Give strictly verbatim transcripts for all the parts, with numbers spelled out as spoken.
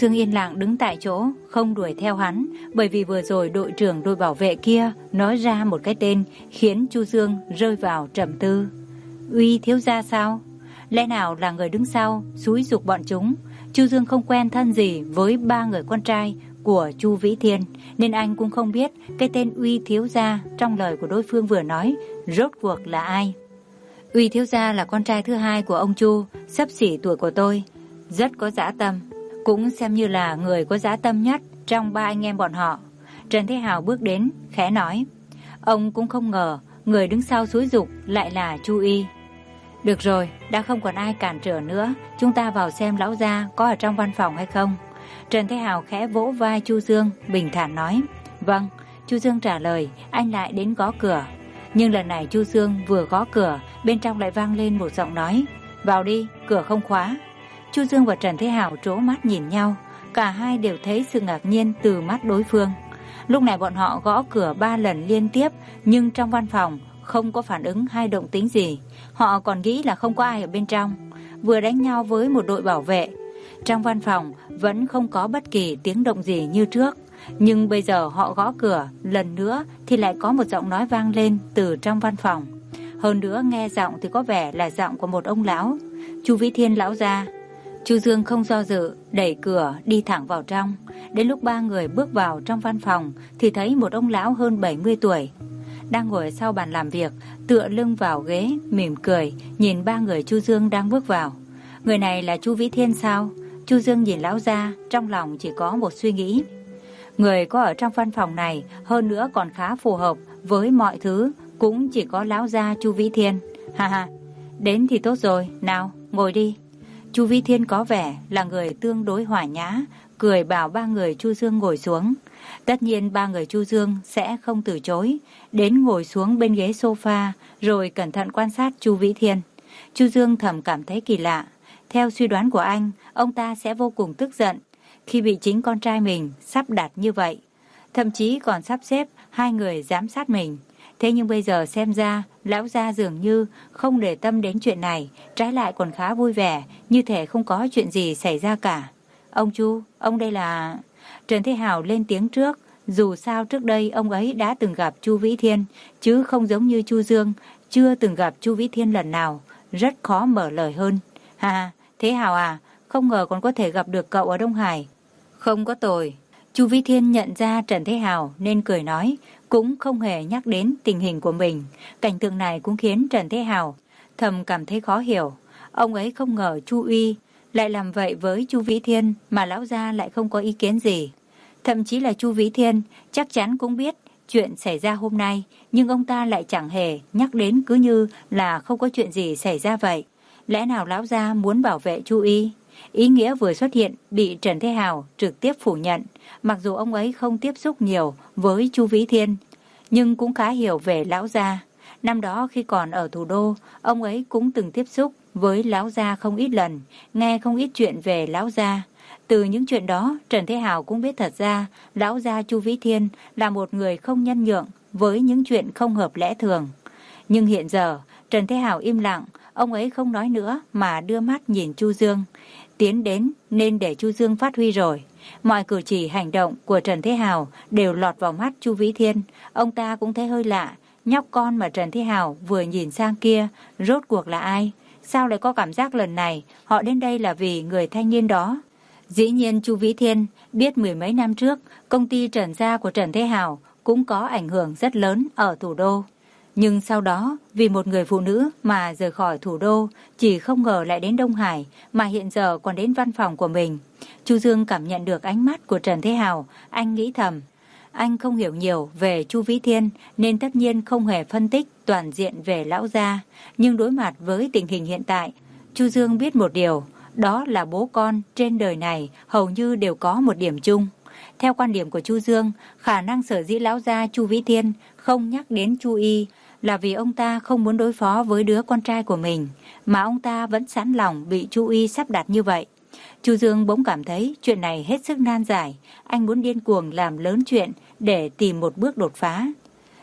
Chu Dương yên lặng đứng tại chỗ, không đuổi theo hắn, bởi vì vừa rồi đội trưởng đội bảo vệ kia nói ra một cái tên khiến Chu Dương rơi vào trầm tư. Uy thiếu gia sao? Lẽ nào là người đứng sau xúi giục bọn chúng? Chu Dương không quen thân gì với ba người con trai của Chu Vĩ Thiên, nên anh cũng không biết cái tên Uy thiếu gia trong lời của đối phương vừa nói rốt cuộc là ai. Uy thiếu gia là con trai thứ hai của ông Chu, xấp xỉ tuổi của tôi, rất có dã tâm, cũng xem như là người có dã tâm nhất trong ba anh em bọn họ. Trần Thế Hào bước đến, khẽ nói, ông cũng không ngờ người đứng sau xúi giục lại là Chu Y. Được rồi, đã không còn ai cản trở nữa, chúng ta vào xem lão gia có ở trong văn phòng hay không. Trần Thế Hào khẽ vỗ vai Chu Dương, bình thản nói, vâng. Chu Dương trả lời, anh lại đến gõ cửa. Nhưng lần này Chu Dương vừa gõ cửa, bên trong lại vang lên một giọng nói, vào đi, cửa không khóa. Chu Dương và Trần Thế Hào trố mắt nhìn nhau, cả hai đều thấy sự ngạc nhiên từ mắt đối phương. Lúc này bọn họ gõ cửa ba lần liên tiếp, nhưng trong văn phòng không có phản ứng hay động tĩnh gì. Họ còn nghĩ là không có ai ở bên trong, vừa đánh nhau với một đội bảo vệ. Trong văn phòng vẫn không có bất kỳ tiếng động gì như trước, nhưng bây giờ họ gõ cửa lần nữa thì lại có một giọng nói vang lên từ trong văn phòng. Hơn nữa nghe giọng thì có vẻ là giọng của một ông lão. Chu Vĩ Thiên lão gia. Chu Dương không do dự, đẩy cửa đi thẳng vào trong. Đến lúc ba người bước vào trong văn phòng thì thấy một ông lão hơn bảy mươi tuổi đang ngồi sau bàn làm việc, tựa lưng vào ghế, mỉm cười nhìn ba người Chu Dương đang bước vào. Người này là Chu Vĩ Thiên sao? Chu Dương nhìn lão gia, trong lòng chỉ có một suy nghĩ. Người có ở trong văn phòng này, hơn nữa còn khá phù hợp với mọi thứ, cũng chỉ có lão gia Chu Vĩ Thiên. Ha ha, đến thì tốt rồi, nào, ngồi đi. Chu Vĩ Thiên có vẻ là người tương đối hòa nhã, cười bảo ba người Chu Dương ngồi xuống. Tất nhiên ba người Chu Dương sẽ không từ chối, đến ngồi xuống bên ghế sofa, rồi cẩn thận quan sát Chu Vĩ Thiên. Chu Dương thầm cảm thấy kỳ lạ. Theo suy đoán của anh, ông ta sẽ vô cùng tức giận khi bị chính con trai mình sắp đặt như vậy, thậm chí còn sắp xếp hai người giám sát mình. Thế nhưng bây giờ xem ra, lão gia dường như không để tâm đến chuyện này, trái lại còn khá vui vẻ, như thể không có chuyện gì xảy ra cả. Ông Chu, ông đây là... Trần Thế Hào lên tiếng trước, dù sao trước đây ông ấy đã từng gặp Chu Vĩ Thiên, chứ không giống như Chu Dương, chưa từng gặp Chu Vĩ Thiên lần nào, rất khó mở lời hơn. Ha, Thế Hào à, không ngờ còn có thể gặp được cậu ở Đông Hải. Không có tồi. Chu Vĩ Thiên nhận ra Trần Thế Hào nên cười nói, cũng không hề nhắc đến tình hình của mình. Cảnh tượng này cũng khiến Trần Thế Hào thầm cảm thấy khó hiểu. Ông ấy không ngờ Chu Uy lại làm vậy với Chu Vĩ Thiên mà lão gia lại không có ý kiến gì. Thậm chí là Chu Vĩ Thiên chắc chắn cũng biết chuyện xảy ra hôm nay, nhưng ông ta lại chẳng hề nhắc đến, cứ như là không có chuyện gì xảy ra vậy. Lẽ nào lão gia muốn bảo vệ Chu Y? Ý nghĩa vừa xuất hiện bị Trần Thế Hào trực tiếp phủ nhận. Mặc dù ông ấy không tiếp xúc nhiều với Chu Vĩ Thiên, nhưng cũng khá hiểu về lão gia. Năm đó khi còn ở thủ đô, ông ấy cũng từng tiếp xúc với lão gia không ít lần, nghe không ít chuyện về lão gia. Từ những chuyện đó, Trần Thế Hào cũng biết thật ra lão gia Chu Vĩ Thiên là một người không nhân nhượng với những chuyện không hợp lẽ thường. Nhưng hiện giờ, Trần Thế Hào im lặng, ông ấy không nói nữa mà đưa mắt nhìn Chu Dương. Tiến đến nên để Chu Dương phát huy rồi. Mọi cử chỉ hành động của Trần Thế Hào đều lọt vào mắt Chu Vĩ Thiên. Ông ta cũng thấy hơi lạ, nhóc con mà Trần Thế Hào vừa nhìn sang kia rốt cuộc là ai? Sao lại có cảm giác lần này họ đến đây là vì người thanh niên đó? Dĩ nhiên Chu Vĩ Thiên biết mười mấy năm trước công ty Trần gia của Trần Thế Hào cũng có ảnh hưởng rất lớn ở thủ đô. Nhưng sau đó vì một người phụ nữ mà rời khỏi thủ đô, chỉ không ngờ lại đến Đông Hải, mà hiện giờ còn đến văn phòng của mình. Chu Dương cảm nhận được ánh mắt của Trần Thế Hào, anh nghĩ thầm. Anh không hiểu nhiều về Chu Vĩ Thiên nên tất nhiên không hề phân tích toàn diện về lão gia. Nhưng đối mặt với tình hình hiện tại, Chu Dương biết một điều, đó là bố con trên đời này hầu như đều có một điểm chung. Theo quan điểm của Chu Dương, khả năng sở dĩ lão gia Chu Vĩ Thiên không nhắc đến Chu Y là vì ông ta không muốn đối phó với đứa con trai của mình, mà ông ta vẫn sẵn lòng bị Chu Y sắp đặt như vậy. Chu Dương bỗng cảm thấy chuyện này hết sức nan giải, anh muốn điên cuồng làm lớn chuyện để tìm một bước đột phá.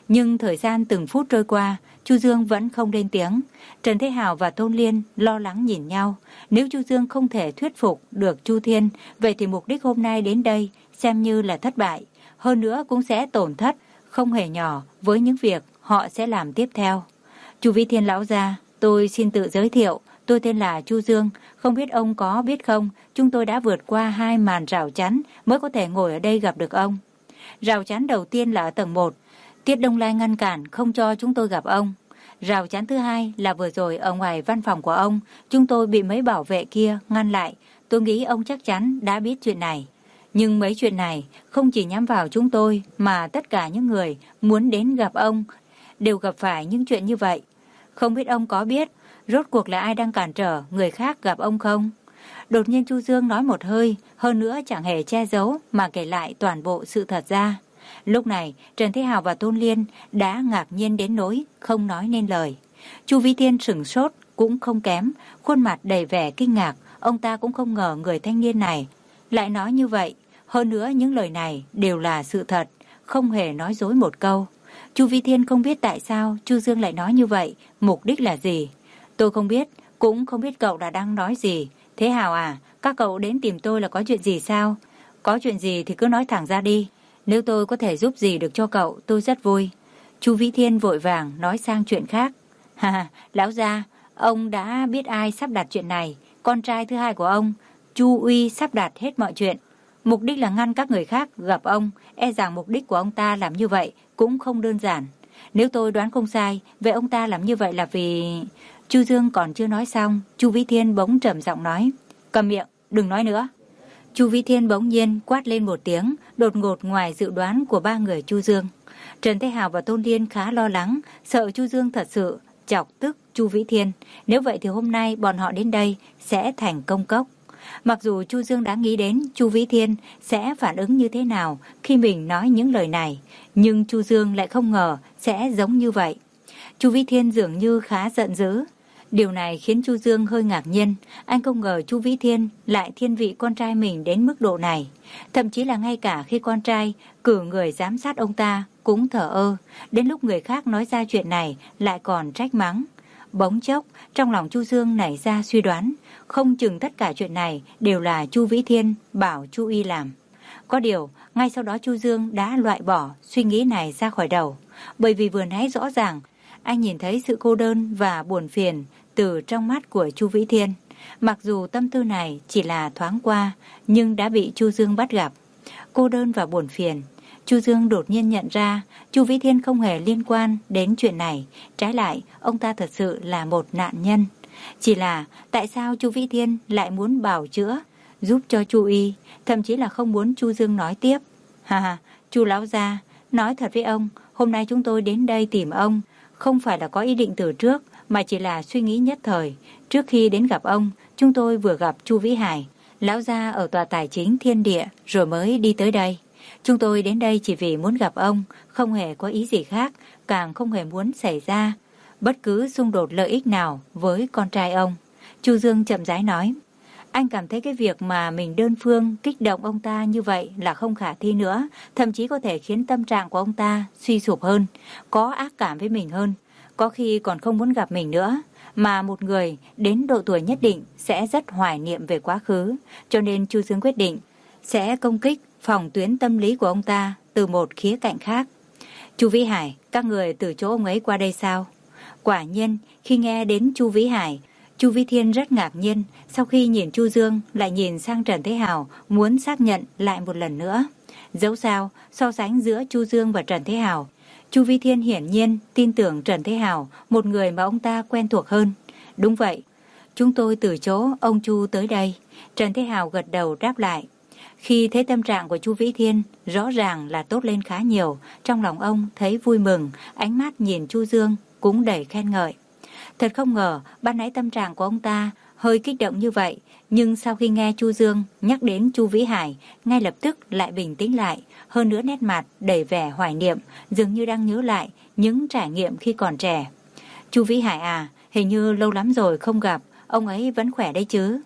Nhưng thời gian từng phút trôi qua, Chu Dương vẫn không lên tiếng. Trần Thế Hào và Tôn Liên lo lắng nhìn nhau. Nếu Chu Dương không thể thuyết phục được Chu Thiên, vậy thì mục đích hôm nay đến đây xem như là thất bại. Hơn nữa cũng sẽ tổn thất không hề nhỏ với những việc họ sẽ làm tiếp theo. Chu Vĩ Thiên lão gia, tôi xin tự giới thiệu. Tôi tên là Chu Dương, không biết ông có biết không, chúng tôi đã vượt qua hai màn rào chắn mới có thể ngồi ở đây gặp được ông. Rào chắn đầu tiên là ở tầng một. Tiết Đông Lai ngăn cản không cho chúng tôi gặp ông. Rào chắn thứ hai là vừa rồi ở ngoài văn phòng của ông, chúng tôi bị mấy bảo vệ kia ngăn lại. Tôi nghĩ ông chắc chắn đã biết chuyện này. Nhưng mấy chuyện này không chỉ nhắm vào chúng tôi mà tất cả những người muốn đến gặp ông đều gặp phải những chuyện như vậy. Không biết ông có biết rốt cuộc là ai đang cản trở người khác gặp ông không? Đột nhiên Chu Dương nói một hơi, hơn nữa chẳng hề che giấu mà kể lại toàn bộ sự thật ra. Lúc này Trần Thế Hào và Tôn Liên đã ngạc nhiên đến nỗi không nói nên lời. Chu Vĩ Thiên sửng sốt cũng không kém, khuôn mặt đầy vẻ kinh ngạc. Ông ta cũng không ngờ người thanh niên này lại nói như vậy. Hơn nữa những lời này đều là sự thật, không hề nói dối một câu. Chu Vĩ Thiên không biết tại sao Chu Dương lại nói như vậy, mục đích là gì. Tôi không biết, cũng không biết cậu đã đang nói gì. Thế Hào à, các cậu đến tìm tôi là có chuyện gì sao? Có chuyện gì thì cứ nói thẳng ra đi. Nếu tôi có thể giúp gì được cho cậu, tôi rất vui. Chu Vĩ Thiên vội vàng nói sang chuyện khác. Ha, lão gia, ông đã biết ai sắp đặt chuyện này. Con trai thứ hai của ông, Chu Uy sắp đặt hết mọi chuyện. Mục đích là ngăn các người khác gặp ông. E rằng mục đích của ông ta làm như vậy cũng không đơn giản. Nếu tôi đoán không sai, vậy ông ta làm như vậy là vì... Chu Dương còn chưa nói xong, Chu Vĩ Thiên bỗng trầm giọng nói. Cầm miệng, đừng nói nữa. Chu Vĩ Thiên bỗng nhiên quát lên một tiếng, đột ngột ngoài dự đoán của ba người Chu Dương. Trần Thế Hào và Tôn Liên khá lo lắng, sợ Chu Dương thật sự chọc tức Chu Vĩ Thiên. Nếu vậy thì hôm nay bọn họ đến đây sẽ thành công cốc. Mặc dù Chu Dương đã nghĩ đến Chu Vĩ Thiên sẽ phản ứng như thế nào khi mình nói những lời này, nhưng Chu Dương lại không ngờ sẽ giống như vậy. Chu Vĩ Thiên dường như khá giận dữ. Điều này khiến Chu Dương hơi ngạc nhiên. Anh không ngờ Chu Vĩ Thiên lại thiên vị con trai mình đến mức độ này. Thậm chí là ngay cả khi con trai cử người giám sát ông ta cũng thờ ơ. Đến lúc người khác nói ra chuyện này lại còn trách mắng. Bỗng chốc, trong lòng Chu Dương nảy ra suy đoán. Không chừng tất cả chuyện này đều là Chu Vĩ Thiên bảo Chu Y làm. Có điều, ngay sau đó Chu Dương đã loại bỏ suy nghĩ này ra khỏi đầu. Bởi vì vừa nãy rõ ràng, anh nhìn thấy sự cô đơn và buồn phiền từ trong mắt của Chu Vĩ Thiên. Mặc dù tâm tư này chỉ là thoáng qua, nhưng đã bị Chu Dương bắt gặp. Cô đơn và buồn phiền. Chu Dương đột nhiên nhận ra Chu Vĩ Thiên không hề liên quan đến chuyện này. Trái lại, ông ta thật sự là một nạn nhân. Chỉ là tại sao Chu Vĩ Thiên lại muốn bào chữa, giúp cho Chu Y, thậm chí là không muốn Chu Dương nói tiếp. Ha ha, Chu lão gia, nói thật với ông, hôm nay chúng tôi đến đây tìm ông, không phải là có ý định từ trước, mà chỉ là suy nghĩ nhất thời. Trước khi đến gặp ông, chúng tôi vừa gặp Chu Vĩ Hải, lão gia ở tòa tài chính Thiên Địa, rồi mới đi tới đây. Chúng tôi đến đây chỉ vì muốn gặp ông, không hề có ý gì khác, càng không hề muốn xảy ra bất cứ xung đột lợi ích nào với con trai ông. Chu Dương chậm rãi nói. Anh cảm thấy cái việc mà mình đơn phương kích động ông ta như vậy là không khả thi nữa, thậm chí có thể khiến tâm trạng của ông ta suy sụp hơn, có ác cảm với mình hơn, có khi còn không muốn gặp mình nữa. Mà một người đến độ tuổi nhất định sẽ rất hoài niệm về quá khứ, cho nên Chu Dương quyết định sẽ công kích phòng tuyến tâm lý của ông ta từ một khía cạnh khác. Chu Vĩ Hải, các người từ chỗ ông ấy qua đây sao? Quả nhiên, khi nghe đến Chu Vĩ Hải, Chu Vĩ Thiên rất ngạc nhiên. Sau khi nhìn Chu Dương, lại nhìn sang Trần Thế Hào, muốn xác nhận lại một lần nữa. Dẫu sao, so sánh giữa Chu Dương và Trần Thế Hào, Chu Vĩ Thiên hiển nhiên tin tưởng Trần Thế Hào, một người mà ông ta quen thuộc hơn. Đúng vậy, chúng tôi từ chỗ ông Chu tới đây. Trần Thế Hào gật đầu đáp lại. Khi thấy tâm trạng của Chu Vĩ Thiên rõ ràng là tốt lên khá nhiều, trong lòng ông thấy vui mừng, ánh mắt nhìn Chu Dương cũng đầy khen ngợi. Thật không ngờ, ban nãy tâm trạng của ông ta hơi kích động như vậy, nhưng sau khi nghe Chu Dương nhắc đến Chu Vĩ Hải, ngay lập tức lại bình tĩnh lại, hơn nữa nét mặt đầy vẻ hoài niệm, dường như đang nhớ lại những trải nghiệm khi còn trẻ. Chu Vĩ Hải à, hình như lâu lắm rồi không gặp, ông ấy vẫn khỏe đấy chứ?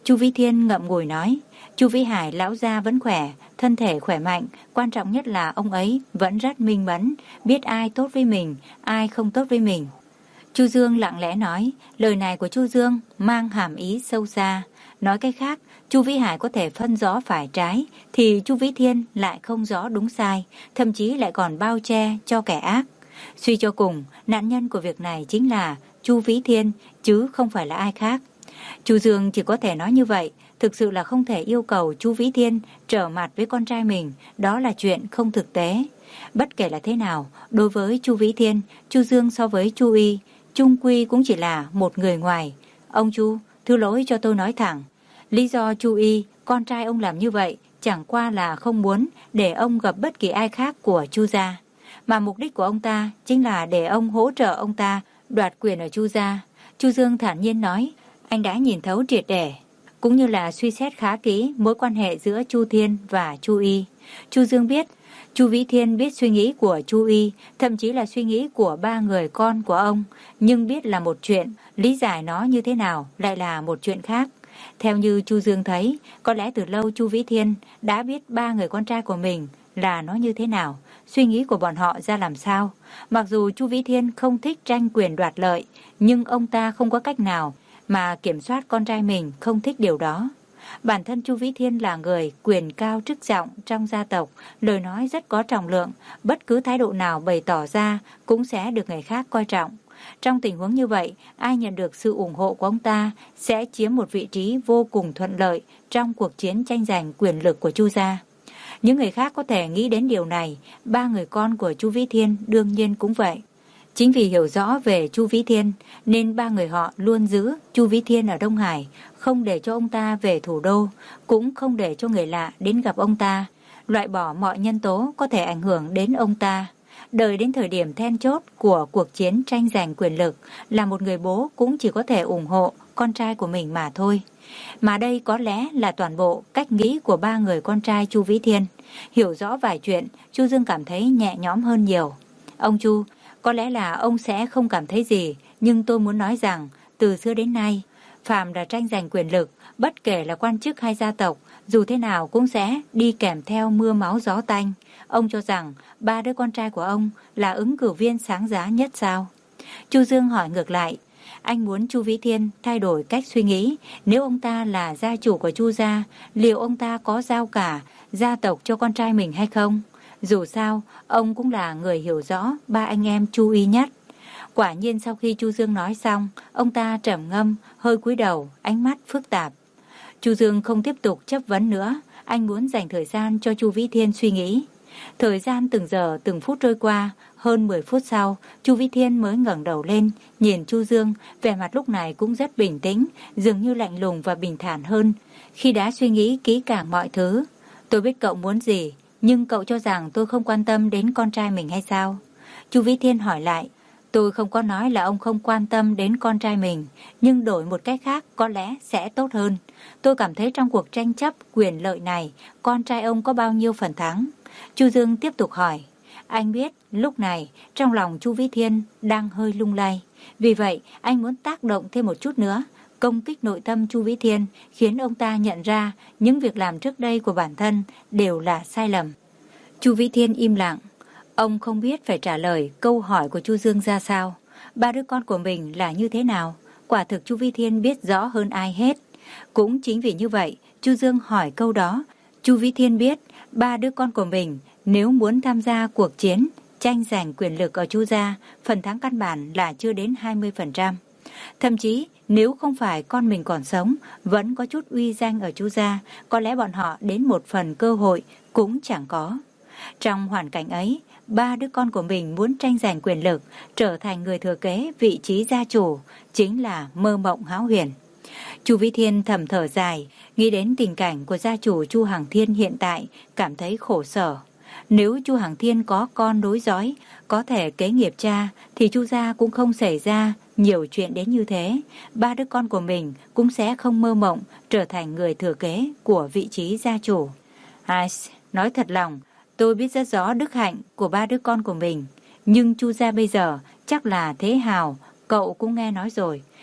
Chu Vĩ Thiên ngậm ngùi nói, Chu Vĩ Hải lão gia vẫn khỏe, thân thể khỏe mạnh, quan trọng nhất là ông ấy vẫn rất minh mẫn, biết ai tốt với mình, ai không tốt với mình. Chu Dương lặng lẽ nói, lời này của Chu Dương mang hàm ý sâu xa. Nói cách khác, Chu Vĩ Hải có thể phân rõ phải trái, thì Chu Vĩ Thiên lại không rõ đúng sai, thậm chí lại còn bao che cho kẻ ác. Suy cho cùng, nạn nhân của việc này chính là Chu Vĩ Thiên, chứ không phải là ai khác. Chu Dương chỉ có thể nói như vậy, thực sự là không thể yêu cầu Chu Vĩ Thiên trở mặt với con trai mình, đó là chuyện không thực tế. Bất kể là thế nào, đối với Chu Vĩ Thiên, Chu Dương so với Chu Y, chung quy cũng chỉ là một người ngoài. Ông Chu, thứ lỗi cho tôi nói thẳng. Lý do Chu Y, con trai ông làm như vậy, chẳng qua là không muốn để ông gặp bất kỳ ai khác của Chu gia. Mà mục đích của ông ta chính là để ông hỗ trợ ông ta đoạt quyền ở Chu gia. Chu Dương thản nhiên nói, anh đã nhìn thấu triệt để, cũng như là suy xét khá kỹ mối quan hệ giữa Chu Thiên và Chu Y. Chu Dương biết, Chu Vĩ Thiên biết suy nghĩ của Chu Y, thậm chí là suy nghĩ của ba người con của ông, nhưng biết là một chuyện, lý giải nó như thế nào lại là một chuyện khác. Theo như Chu Dương thấy, có lẽ từ lâu Chu Vĩ Thiên đã biết ba người con trai của mình là nó như thế nào, suy nghĩ của bọn họ ra làm sao. Mặc dù Chu Vĩ Thiên không thích tranh quyền đoạt lợi, nhưng ông ta không có cách nào mà kiểm soát con trai mình không thích điều đó. Bản thân Chu Vĩ Thiên là người quyền cao chức trọng trong gia tộc, lời nói rất có trọng lượng, bất cứ thái độ nào bày tỏ ra cũng sẽ được người khác coi trọng. Trong tình huống như vậy, ai nhận được sự ủng hộ của ông ta sẽ chiếm một vị trí vô cùng thuận lợi trong cuộc chiến tranh giành quyền lực của Chu gia. Những người khác có thể nghĩ đến điều này, ba người con của Chu Vĩ Thiên đương nhiên cũng vậy. Chính vì hiểu rõ về Chu Vĩ Thiên nên ba người họ luôn giữ Chu Vĩ Thiên ở Đông Hải, không để cho ông ta về thủ đô, cũng không để cho người lạ đến gặp ông ta, loại bỏ mọi nhân tố có thể ảnh hưởng đến ông ta. Đợi đến thời điểm then chốt của cuộc chiến tranh giành quyền lực, là một người bố cũng chỉ có thể ủng hộ con trai của mình mà thôi. Mà đây có lẽ là toàn bộ cách nghĩ của ba người con trai Chu Vĩ Thiên. Hiểu rõ vài chuyện, Chu Dương cảm thấy nhẹ nhõm hơn nhiều. Ông Chu, có lẽ là ông sẽ không cảm thấy gì, nhưng tôi muốn nói rằng, từ xưa đến nay, phàm là tranh giành quyền lực, bất kể là quan chức hay gia tộc, dù thế nào cũng sẽ đi kèm theo mưa máu gió tanh. Ông cho rằng ba đứa con trai của ông là ứng cử viên sáng giá nhất sao? Chu Dương hỏi ngược lại, anh muốn Chu Vĩ Thiên thay đổi cách suy nghĩ, nếu ông ta là gia chủ của Chu gia, liệu ông ta có giao cả gia tộc cho con trai mình hay không? Dù sao, ông cũng là người hiểu rõ ba anh em Chu Y nhất. Quả nhiên sau khi Chu Dương nói xong, ông ta trầm ngâm, hơi cúi đầu, ánh mắt phức tạp. Chu Dương không tiếp tục chất vấn nữa, anh muốn dành thời gian cho Chu Vĩ Thiên suy nghĩ. Thời gian từng giờ từng phút trôi qua, hơn mười phút sau, Chu Vĩ Thiên mới ngẩng đầu lên, nhìn Chu Dương, vẻ mặt lúc này cũng rất bình tĩnh, dường như lạnh lùng và bình thản hơn khi đã suy nghĩ kỹ càng mọi thứ. Tôi biết cậu muốn gì, nhưng cậu cho rằng tôi không quan tâm đến con trai mình hay sao? Chu Vĩ Thiên hỏi lại. Tôi không có nói là ông không quan tâm đến con trai mình, nhưng đổi một cách khác có lẽ sẽ tốt hơn. Tôi cảm thấy trong cuộc tranh chấp quyền lợi này, con trai ông có bao nhiêu phần thắng? Chu Dương tiếp tục hỏi. Anh biết lúc này trong lòng Chu Vĩ Thiên đang hơi lung lay. Vì vậy anh muốn tác động thêm một chút nữa, công kích nội tâm Chu Vĩ Thiên, khiến ông ta nhận ra những việc làm trước đây của bản thân đều là sai lầm. Chu Vĩ Thiên im lặng. Ông không biết phải trả lời câu hỏi của Chu Dương ra sao. Ba đứa con của mình là như thế nào? Quả thực Chu Vĩ Thiên biết rõ hơn ai hết. Cũng chính vì như vậy, Chu Dương hỏi câu đó. Chu Vĩ Thiên biết ba đứa con của mình nếu muốn tham gia cuộc chiến tranh giành quyền lực ở Chu gia, phần thắng căn bản là chưa đến hai mươi phần trăm. Thậm chí nếu không phải con mình còn sống, vẫn có chút uy danh ở Chu gia, có lẽ bọn họ đến một phần cơ hội cũng chẳng có. Trong hoàn cảnh ấy, ba đứa con của mình muốn tranh giành quyền lực, trở thành người thừa kế vị trí gia chủ, chính là mơ mộng hão huyền. Chu Vĩ Thiên thầm thở dài, nghĩ đến tình cảnh của gia chủ Chu Hằng Thiên hiện tại, cảm thấy khổ sở. Nếu Chu Hằng Thiên có con nối dõi, có thể kế nghiệp cha, thì Chu gia cũng không xảy ra nhiều chuyện đến như thế. Ba đứa con của mình cũng sẽ không mơ mộng trở thành người thừa kế của vị trí gia chủ. Ai, nói thật lòng, tôi biết rất rõ đức hạnh của ba đứa con của mình, nhưng Chu gia bây giờ chắc là thế hào, cậu cũng nghe nói rồi.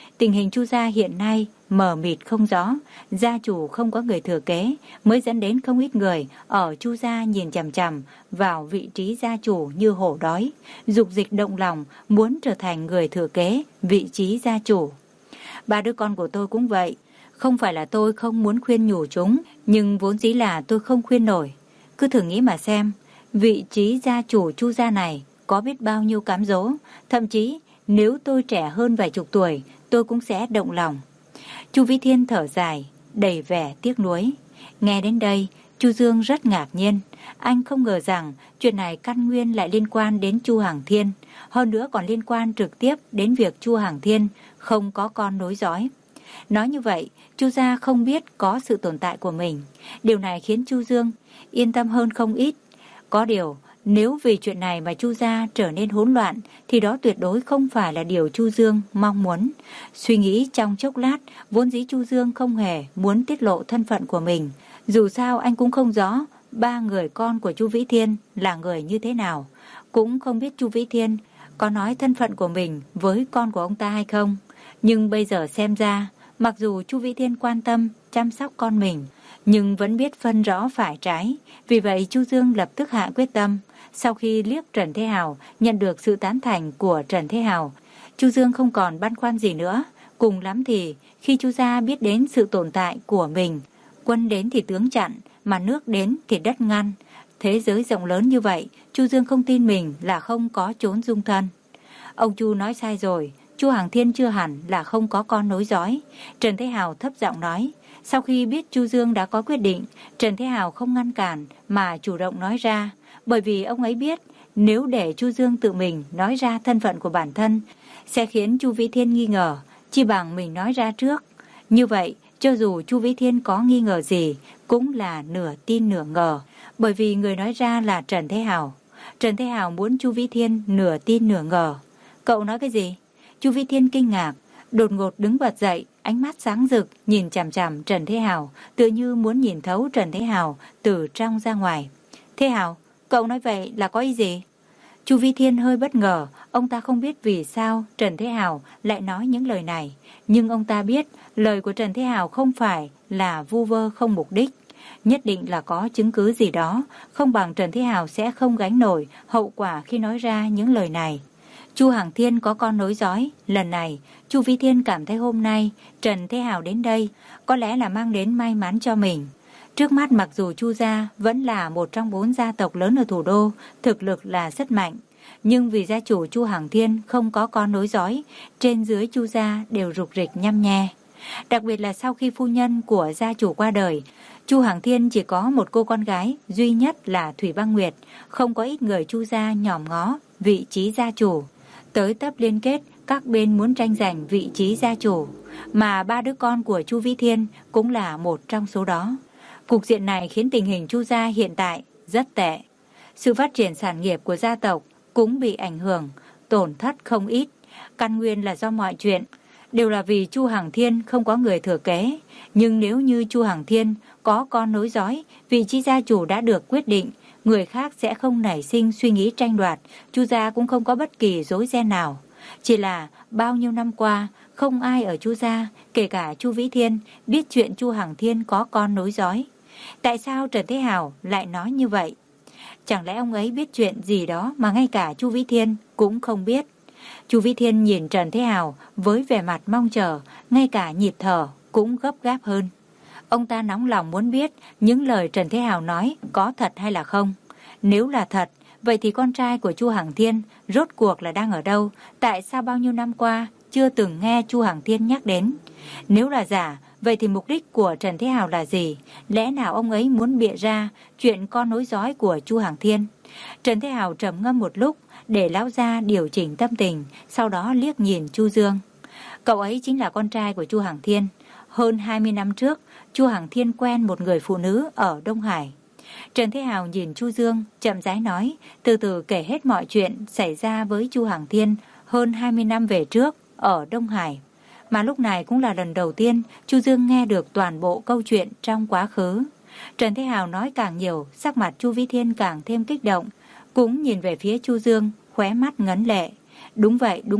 Tình hình Chu gia hiện nay mờ mịt không rõ, gia chủ không có người thừa kế, mới dẫn đến không ít người ở Chu gia nhìn chằm chằm vào vị trí gia chủ như hổ đói, dục dịch động lòng muốn trở thành người thừa kế vị trí gia chủ. Ba đứa con của tôi cũng vậy, không phải là tôi không muốn khuyên nhủ chúng, nhưng vốn dĩ là tôi không khuyên nổi. Cứ thử nghĩ mà xem, vị trí gia chủ Chu gia này có biết bao nhiêu cám dỗ, thậm chí nếu tôi trẻ hơn vài chục tuổi, tôi cũng sẽ động lòng. Chu Vĩ Thiên thở dài, đầy vẻ tiếc nuối. Nghe đến đây, Chu Dương rất ngạc nhiên. Anh không ngờ rằng chuyện này căn nguyên lại liên quan đến Chu Hằng Thiên, hơn nữa còn liên quan trực tiếp đến việc Chu Hằng Thiên không có con nối dõi. Nói như vậy, Chu gia không biết có sự tồn tại của mình. Điều này khiến Chu Dương yên tâm hơn không ít. Có điều, nếu vì chuyện này mà Chu gia trở nên hỗn loạn thì đó tuyệt đối không phải là điều Chu Dương mong muốn. Suy nghĩ trong chốc lát, vốn dĩ Chu Dương không hề muốn tiết lộ thân phận của mình. Dù sao anh cũng không rõ ba người con của Chu Vĩ Thiên là người như thế nào, cũng không biết Chu Vĩ Thiên có nói thân phận của mình với con của ông ta hay không. Nhưng bây giờ xem ra, mặc dù Chu Vĩ Thiên quan tâm chăm sóc con mình, nhưng vẫn biết phân rõ phải trái. Vì vậy Chu Dương lập tức hạ quyết tâm. Sau khi liếc Trần Thế Hào, nhận được sự tán thành của Trần Thế Hào, Chu Dương không còn băn khoăn gì nữa. Cùng lắm thì khi Chu gia biết đến sự tồn tại của mình, quân đến thì tướng chặn, mà nước đến thì đất ngăn. Thế giới rộng lớn như vậy, Chu Dương không tin mình là không có chốn dung thân. Ông Chu nói sai rồi, Chu Hằng Thiên chưa hẳn là không có con nối dõi. Trần Thế Hào thấp giọng nói. Sau khi biết Chu Dương đã có quyết định, Trần Thế Hào không ngăn cản mà chủ động nói ra, bởi vì ông ấy biết nếu để Chu Dương tự mình nói ra thân phận của bản thân sẽ khiến Chu Vĩ Thiên nghi ngờ, chi bằng mình nói ra trước. Như vậy, cho dù Chu Vĩ Thiên có nghi ngờ gì cũng là nửa tin nửa ngờ, bởi vì người nói ra là Trần Thế Hào. Trần Thế Hào muốn Chu Vĩ Thiên nửa tin nửa ngờ. Cậu nói cái gì? Chu Vĩ Thiên kinh ngạc, đột ngột đứng bật dậy, ánh mắt sáng rực nhìn chằm chằm Trần Thế Hào, tựa như muốn nhìn thấu Trần Thế Hào từ trong ra ngoài. Thế Hào, cậu nói vậy là có ý gì? Chu Vĩ Thiên hơi bất ngờ, ông ta không biết vì sao Trần Thế Hào lại nói những lời này, nhưng ông ta biết lời của Trần Thế Hào không phải là vu vơ không mục đích, nhất định là có chứng cứ gì đó, không bằng Trần Thế Hào sẽ không gánh nổi hậu quả khi nói ra những lời này. Chu Hằng Thiên có con nối dõi, lần này Chu Vĩ Thiên cảm thấy hôm nay Trần Thế Hào đến đây có lẽ là mang đến may mắn cho mình. Trước mắt mặc dù Chu gia vẫn là một trong bốn gia tộc lớn ở thủ đô, thực lực là rất mạnh, nhưng vì gia chủ Chu Hằng Thiên không có con nối dõi, trên dưới Chu gia đều rục rịch nhăm nhe. Đặc biệt là sau khi phu nhân của gia chủ qua đời, Chu Hằng Thiên chỉ có một cô con gái duy nhất là Thủy Băng Nguyệt, không có ít người Chu gia nhòm ngó vị trí gia chủ. Tới tấp liên kết, các bên muốn tranh giành vị trí gia chủ, mà ba đứa con của Chu Vĩ Thiên cũng là một trong số đó. Cục diện này khiến tình hình Chu gia hiện tại rất tệ. Sự phát triển sản nghiệp của gia tộc cũng bị ảnh hưởng, tổn thất không ít. Căn nguyên là do mọi chuyện đều là vì Chu Hằng Thiên không có người thừa kế. Nhưng nếu như Chu Hằng Thiên có con nối dõi, vị trí gia chủ đã được quyết định, người khác sẽ không nảy sinh suy nghĩ tranh đoạt. Chu gia cũng không có bất kỳ rối ren nào. Chỉ là bao nhiêu năm qua, không ai ở Chu gia, kể cả Chu Vĩ Thiên, biết chuyện Chu Hằng Thiên có con nối dõi. Tại sao Trần Thế Hào lại nói như vậy? Chẳng lẽ ông ấy biết chuyện gì đó mà ngay cả Chu Vĩ Thiên cũng không biết? Chu Vĩ Thiên nhìn Trần Thế Hào với vẻ mặt mong chờ, ngay cả nhịp thở cũng gấp gáp hơn. Ông ta nóng lòng muốn biết những lời Trần Thế Hào nói có thật hay là không. Nếu là thật, vậy thì con trai của Chu Hằng Thiên rốt cuộc là đang ở đâu? Tại sao bao nhiêu năm qua chưa từng nghe Chu Hằng Thiên nhắc đến? Nếu là giả, vậy thì mục đích của Trần Thế Hào là gì? Lẽ nào ông ấy muốn bịa ra chuyện con nối dõi của Chu Hằng Thiên? Trần Thế Hào trầm ngâm một lúc để lão gia điều chỉnh tâm tình, sau đó liếc nhìn Chu Dương. Cậu ấy chính là con trai của Chu Hằng Thiên. Hơn hai mươi năm trước, Chu Hằng Thiên quen một người phụ nữ ở Đông Hải. Trần Thế Hào nhìn Chu Dương, chậm rãi nói, từ từ kể hết mọi chuyện xảy ra với Chu Hằng Thiên hơn hai mươi năm về trước ở Đông Hải. Mà lúc này cũng là lần đầu tiên Chu Dương nghe được toàn bộ câu chuyện trong quá khứ. Trần Thế Hào nói càng nhiều, sắc mặt Chu Vĩ Thiên càng thêm kích động, cũng nhìn về phía Chu Dương, khóe mắt ngấn lệ. Đúng vậy, đúng vậy,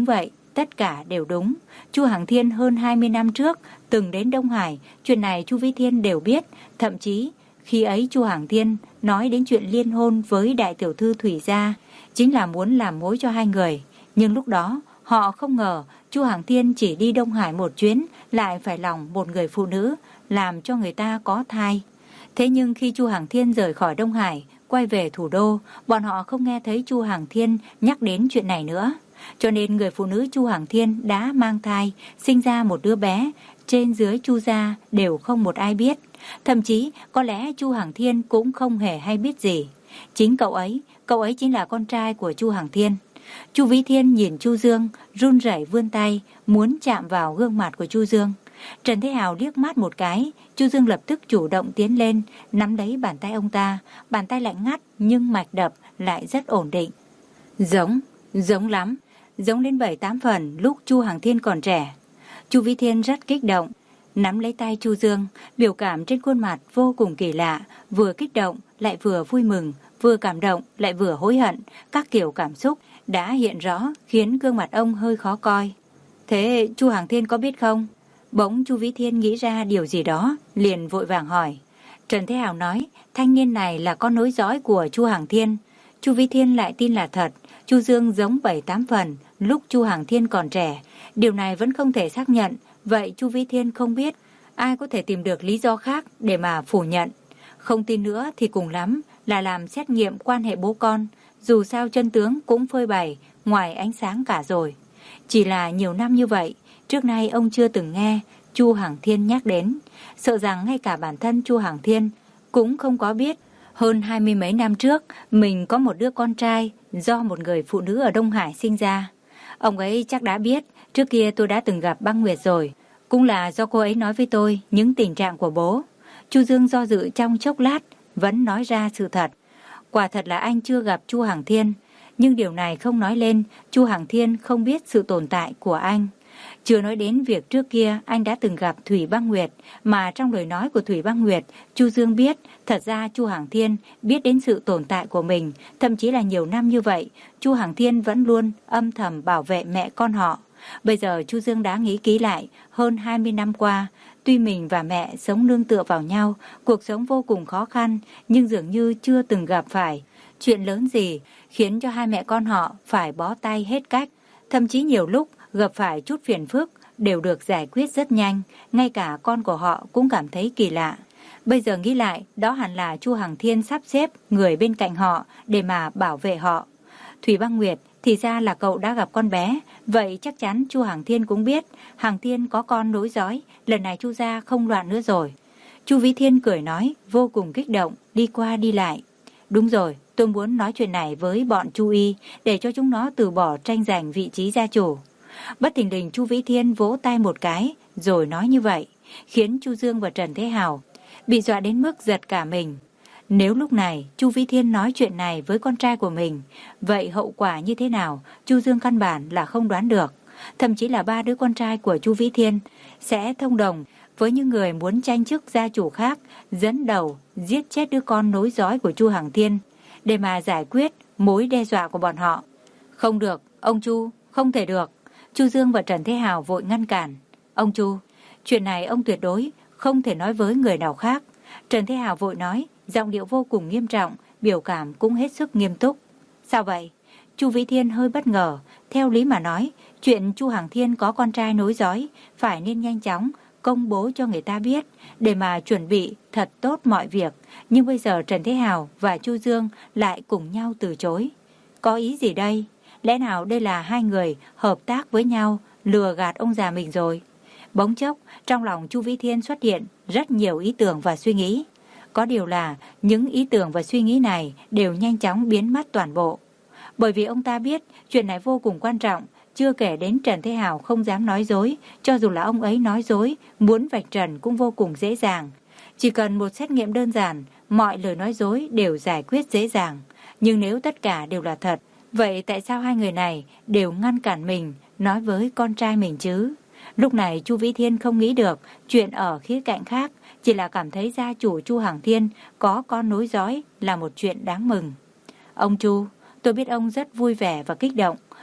tất cả đều đúng. Chu Hằng Thiên hơn hai mươi năm trước từng đến Đông Hải, chuyện này Chu Vĩ Thiên đều biết. Thậm chí khi ấy Chu Hằng Thiên nói đến chuyện liên hôn với đại tiểu thư Thủy gia, chính là muốn làm mối cho hai người. Nhưng lúc đó họ không ngờ Chu Hằng Thiên chỉ đi Đông Hải một chuyến lại phải lòng một người phụ nữ, làm cho người ta có thai. Thế nhưng khi Chu Hằng Thiên rời khỏi Đông Hải, quay về thủ đô, bọn họ không nghe thấy Chu Hằng Thiên nhắc đến chuyện này nữa. Cho nên người phụ nữ Chu Hằng Thiên đã mang thai, sinh ra một đứa bé, trên dưới Chu gia đều không một ai biết. Thậm chí có lẽ Chu Hằng Thiên cũng không hề hay biết gì. Chính cậu ấy, cậu ấy chính là con trai của Chu Hằng Thiên. Chu Vĩ Thiên nhìn Chu Dương, run rẩy vươn tay, muốn chạm vào gương mặt của Chu Dương. Trần Thế Hào liếc mắt một cái, Chu Dương lập tức chủ động tiến lên, nắm lấy bàn tay ông ta. Bàn tay lạnh ngắt nhưng mạch đập lại rất ổn định. Giống, giống lắm, giống đến bảy tám phần lúc Chu Hằng Thiên còn trẻ. Chu Vĩ Thiên rất kích động, nắm lấy tay Chu Dương, biểu cảm trên khuôn mặt vô cùng kỳ lạ, vừa kích động lại vừa vui mừng, vừa cảm động lại vừa hối hận, các kiểu cảm xúc đã hiện rõ khiến gương mặt ông hơi khó coi. Thế Chu Hằng Thiên có biết không? Bỗng Chu Vĩ Thiên nghĩ ra điều gì đó, liền vội vàng hỏi. Trần Thế Hào nói, thanh niên này là con nối dõi của Chu Hằng Thiên. Chu Vĩ Thiên lại tin là thật, Chu Dương giống bảy tám phần lúc Chu Hằng Thiên còn trẻ. Điều này vẫn không thể xác nhận, vậy Chu Vĩ Thiên không biết, ai có thể tìm được lý do khác để mà phủ nhận. Không tin nữa thì cùng lắm là làm xét nghiệm quan hệ bố con, dù sao chân tướng cũng phơi bày ngoài ánh sáng cả rồi. Chỉ là nhiều năm như vậy, trước nay ông chưa từng nghe Chu Hằng Thiên nhắc đến, sợ rằng ngay cả bản thân Chu Hằng Thiên cũng không có biết. Hơn hai mươi mấy năm trước, mình có một đứa con trai do một người phụ nữ ở Đông Hải sinh ra. Ông ấy chắc đã biết, trước kia tôi đã từng gặp Băng Nguyệt rồi, cũng là do cô ấy nói với tôi những tình trạng của bố. Chu Dương do dự trong chốc lát, vẫn nói ra sự thật. Quả thật là anh chưa gặp Chu Hằng Thiên, nhưng điều này không nói lên Chu Hằng Thiên không biết sự tồn tại của anh. Chưa nói đến việc trước kia anh đã từng gặp Thủy Băng Nguyệt, mà trong lời nói của Thủy Băng Nguyệt, Chu Dương biết thật ra Chu Hằng Thiên biết đến sự tồn tại của mình, thậm chí là nhiều năm như vậy, Chu Hằng Thiên vẫn luôn âm thầm bảo vệ mẹ con họ. Bây giờ Chu Dương đã nghĩ kỹ lại, hơn hai mươi năm qua, tuy mình và mẹ sống nương tựa vào nhau, cuộc sống vô cùng khó khăn, nhưng dường như chưa từng gặp phải chuyện lớn gì khiến cho hai mẹ con họ phải bó tay hết cách. Thậm chí nhiều lúc gặp phải chút phiền phức đều được giải quyết rất nhanh, ngay cả con của họ cũng cảm thấy kỳ lạ. Bây giờ nghĩ lại, đó hẳn là Chu Hằng Thiên sắp xếp người bên cạnh họ để mà bảo vệ họ. Thủy Băng Nguyệt, thì ra là cậu đã gặp con bé, vậy chắc chắn Chu Hằng Thiên cũng biết Hằng Thiên có con nối dõi, lần này Chu gia không loạn nữa rồi. Chu Vĩ Thiên cười nói, vô cùng kích động, đi qua đi lại. Đúng rồi, tôi muốn nói chuyện này với bọn Chu Y, để cho chúng nó từ bỏ tranh giành vị trí gia chủ. Bất thình lình Chu Vĩ Thiên vỗ tay một cái, rồi nói như vậy, khiến Chu Dương và Trần Thế Hào bị dọa đến mức giật cả mình. Nếu lúc này Chu Vĩ Thiên nói chuyện này với con trai của mình, vậy hậu quả như thế nào, Chu Dương căn bản là không đoán được. Thậm chí là ba đứa con trai của Chu Vĩ Thiên sẽ thông đồng với những người muốn tranh chức gia chủ khác, dẫn đầu giết chết đứa con nối dõi của Chu Hằng Thiên để mà giải quyết mối đe dọa của bọn họ. Không được, ông Chu, không thể được. Chu Dương và Trần Thế Hào vội ngăn cản. Ông Chu, chuyện này ông tuyệt đối không thể nói với người nào khác. Trần Thế Hào vội nói, giọng điệu vô cùng nghiêm trọng, biểu cảm cũng hết sức nghiêm túc. Sao vậy? Chu Vĩ Thiên hơi bất ngờ. Theo lý mà nói, chuyện Chu Hằng Thiên có con trai nối dõi phải nên nhanh chóng công bố cho người ta biết để mà chuẩn bị thật tốt mọi việc. Nhưng bây giờ Trần Thế Hào và Chu Dương lại cùng nhau từ chối. Có ý gì đây? Lẽ nào đây là hai người hợp tác với nhau lừa gạt ông già mình rồi? Bỗng chốc, trong lòng Chu Vĩ Thiên xuất hiện rất nhiều ý tưởng và suy nghĩ. Có điều là những ý tưởng và suy nghĩ này đều nhanh chóng biến mất toàn bộ. Bởi vì ông ta biết chuyện này vô cùng quan trọng, chưa kể đến Trần Thế Hào không dám nói dối, cho dù là ông ấy nói dối, muốn vạch trần cũng vô cùng dễ dàng. Chỉ cần một xét nghiệm đơn giản, mọi lời nói dối đều giải quyết dễ dàng. Nhưng nếu tất cả đều là thật, vậy tại sao hai người này đều ngăn cản mình nói với con trai mình chứ? Lúc này Chu Vĩ Thiên không nghĩ được chuyện ở khía cạnh khác, chỉ là cảm thấy gia chủ Chu Hằng Thiên có con nối dõi là một chuyện đáng mừng. Ông Chu, tôi biết ông rất vui vẻ và kích động,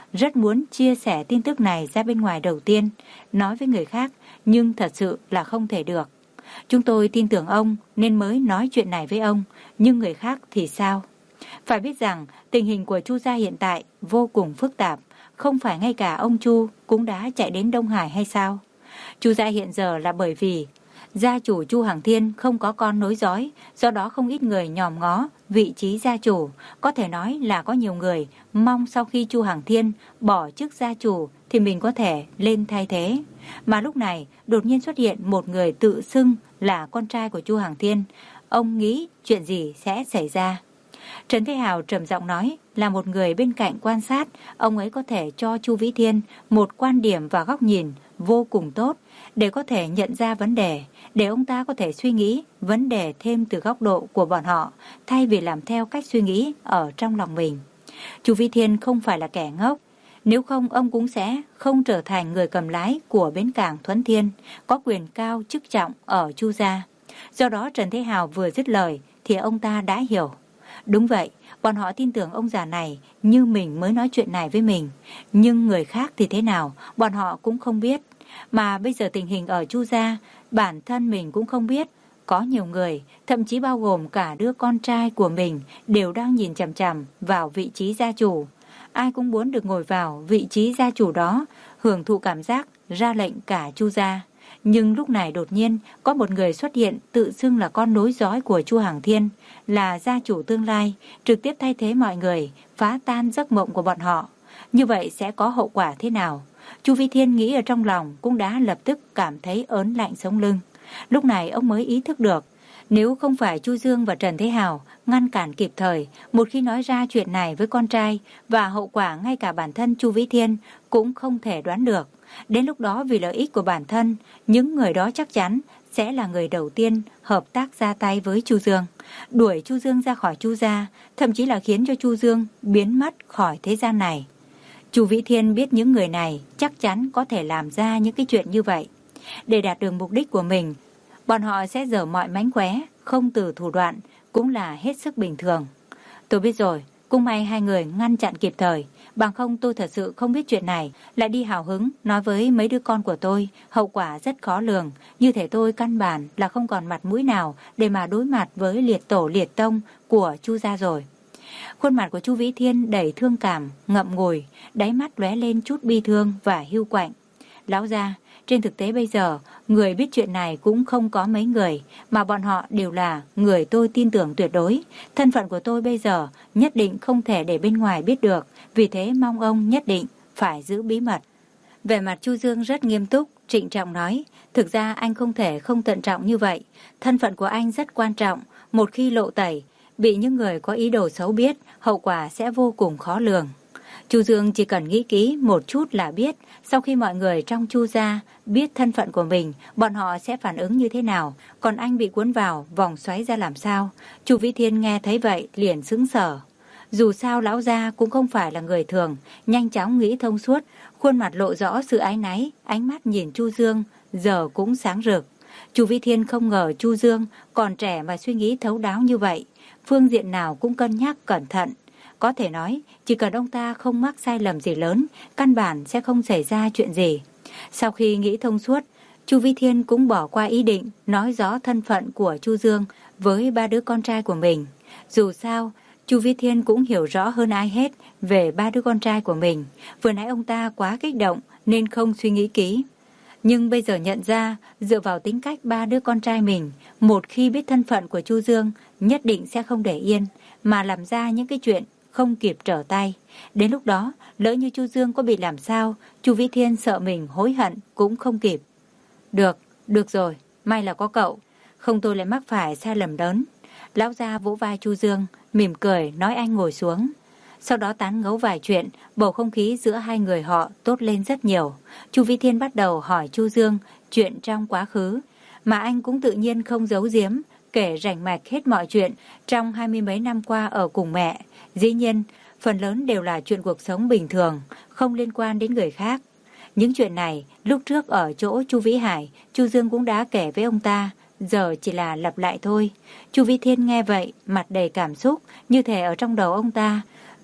rất muốn chia sẻ tin tức này ra bên ngoài đầu tiên, nói với người khác, nhưng thật sự là không thể được. Chúng tôi tin tưởng ông nên mới nói chuyện này với ông, nhưng người khác thì sao? Phải biết rằng tình hình của Chu gia hiện tại vô cùng phức tạp, không phải ngay cả ông Chu cũng đã chạy đến Đông Hải hay sao? Chu gia hiện giờ là bởi vì gia chủ Chu Hằng Thiên không có con nối dõi, do đó không ít người nhòm ngó vị trí gia chủ. Có thể nói là có nhiều người mong sau khi Chu Hằng Thiên bỏ chức gia chủ thì mình có thể lên thay thế. Mà lúc này đột nhiên xuất hiện một người tự xưng là con trai của Chu Hằng Thiên. Ông nghĩ chuyện gì sẽ xảy ra? Trần Thế Hào trầm giọng nói, là một người bên cạnh quan sát, ông ấy có thể cho Chu Vĩ Thiên một quan điểm và góc nhìn vô cùng tốt để có thể nhận ra vấn đề, để ông ta có thể suy nghĩ vấn đề thêm từ góc độ của bọn họ, thay vì làm theo cách suy nghĩ ở trong lòng mình. Chu Vĩ Thiên không phải là kẻ ngốc, nếu không ông cũng sẽ không trở thành người cầm lái của bến cảng Thuấn Thiên, có quyền cao chức trọng ở Chu gia. Do đó Trần Thế Hào vừa dứt lời thì ông ta đã hiểu. Đúng vậy, bọn họ tin tưởng ông già này như mình mới nói chuyện này với mình. Nhưng người khác thì thế nào, bọn họ cũng không biết. Mà bây giờ tình hình ở Chu gia, bản thân mình cũng không biết. Có nhiều người, thậm chí bao gồm cả đứa con trai của mình, đều đang nhìn chằm chằm vào vị trí gia chủ. Ai cũng muốn được ngồi vào vị trí gia chủ đó, hưởng thụ cảm giác ra lệnh cả Chu gia. Nhưng lúc này đột nhiên có một người xuất hiện tự xưng là con nối dõi của Chu Hằng Thiên, là gia chủ tương lai, trực tiếp thay thế mọi người, phá tan giấc mộng của bọn họ. Như vậy sẽ có hậu quả thế nào? Chu Vĩ Thiên nghĩ ở trong lòng cũng đã lập tức cảm thấy ớn lạnh sống lưng. Lúc này ông mới ý thức được, nếu không phải Chu Dương và Trần Thế Hào ngăn cản kịp thời, một khi nói ra chuyện này với con trai, và hậu quả ngay cả bản thân Chu Vĩ Thiên cũng không thể đoán được. Đến lúc đó vì lợi ích của bản thân, những người đó chắc chắn sẽ là người đầu tiên hợp tác ra tay với Chu Dương, đuổi Chu Dương ra khỏi Chu gia, thậm chí là khiến cho Chu Dương biến mất khỏi thế gian này. Chu Vĩ Thiên biết những người này chắc chắn có thể làm ra những cái chuyện như vậy. Để đạt được mục đích của mình, bọn họ sẽ dở mọi mánh khóe, không từ thủ đoạn, cũng là hết sức bình thường. Tôi biết rồi, cũng may hai người ngăn chặn kịp thời, bằng không tôi thật sự không biết chuyện này, lại đi hào hứng nói với mấy đứa con của tôi, hậu quả rất khó lường. Như thể tôi căn bản là không còn mặt mũi nào để mà đối mặt với liệt tổ liệt tông của Chu gia rồi. Khuôn mặt của Chu Vĩ Thiên đầy thương cảm, ngậm ngùi, đáy mắt lóe lên chút bi thương và hiu quạnh. Lão gia, trên thực tế bây giờ, người biết chuyện này cũng không có mấy người, mà bọn họ đều là người tôi tin tưởng tuyệt đối. Thân phận của tôi bây giờ nhất định không thể để bên ngoài biết được, vì thế mong ông nhất định phải giữ bí mật. Vẻ mặt Chu Dương rất nghiêm túc, trịnh trọng nói, thực ra anh không thể không thận trọng như vậy. Thân phận của anh rất quan trọng, một khi lộ tẩy, bị những người có ý đồ xấu biết, hậu quả sẽ vô cùng khó lường. Chu Dương chỉ cần nghĩ kỹ một chút là biết, sau khi mọi người trong Chu gia biết thân phận của mình, bọn họ sẽ phản ứng như thế nào, còn anh bị cuốn vào vòng xoáy ra làm sao. Chu Vĩ Thiên nghe thấy vậy liền sững sờ. Dù sao lão gia cũng không phải là người thường, nhanh chóng nghĩ thông suốt, khuôn mặt lộ rõ sự áy náy, ánh mắt nhìn Chu Dương giờ cũng sáng rực. Chu Vĩ Thiên không ngờ Chu Dương còn trẻ mà suy nghĩ thấu đáo như vậy, phương diện nào cũng cân nhắc cẩn thận. Có thể nói, chỉ cần ông ta không mắc sai lầm gì lớn, căn bản sẽ không xảy ra chuyện gì. Sau khi nghĩ thông suốt, Chu Vĩ Thiên cũng bỏ qua ý định nói rõ thân phận của Chu Dương với ba đứa con trai của mình. Dù sao, Chu Vĩ Thiên cũng hiểu rõ hơn ai hết về ba đứa con trai của mình. Vừa nãy ông ta quá kích động nên không suy nghĩ kỹ. Nhưng bây giờ nhận ra, dựa vào tính cách ba đứa con trai mình, một khi biết thân phận của Chu Dương, nhất định sẽ không để yên, mà làm ra những cái chuyện không kịp trở tay. Đến lúc đó, lỡ như Chu Dương có bị làm sao, Chu Vĩ Thiên sợ mình hối hận cũng không kịp. Được, được rồi, may là có cậu, không tôi lại mắc phải sai lầm lớn. Lão gia vỗ vai Chu Dương, mỉm cười nói anh ngồi xuống. Sau đó tán gẫu vài chuyện, bầu không khí giữa hai người họ tốt lên rất nhiều. Chu Vĩ Thiên bắt đầu hỏi Chu Dương chuyện trong quá khứ, mà anh cũng tự nhiên không giấu giếm, kể rành mạch hết mọi chuyện trong hai mươi mấy năm qua ở cùng mẹ. Dĩ nhiên, phần lớn đều là chuyện cuộc sống bình thường, không liên quan đến người khác. Những chuyện này, lúc trước ở chỗ Chu Vĩ Hải, Chu Dương cũng đã kể với ông ta, giờ chỉ là lặp lại thôi. Chu Vĩ Thiên nghe vậy, mặt đầy cảm xúc, như thể ở trong đầu ông ta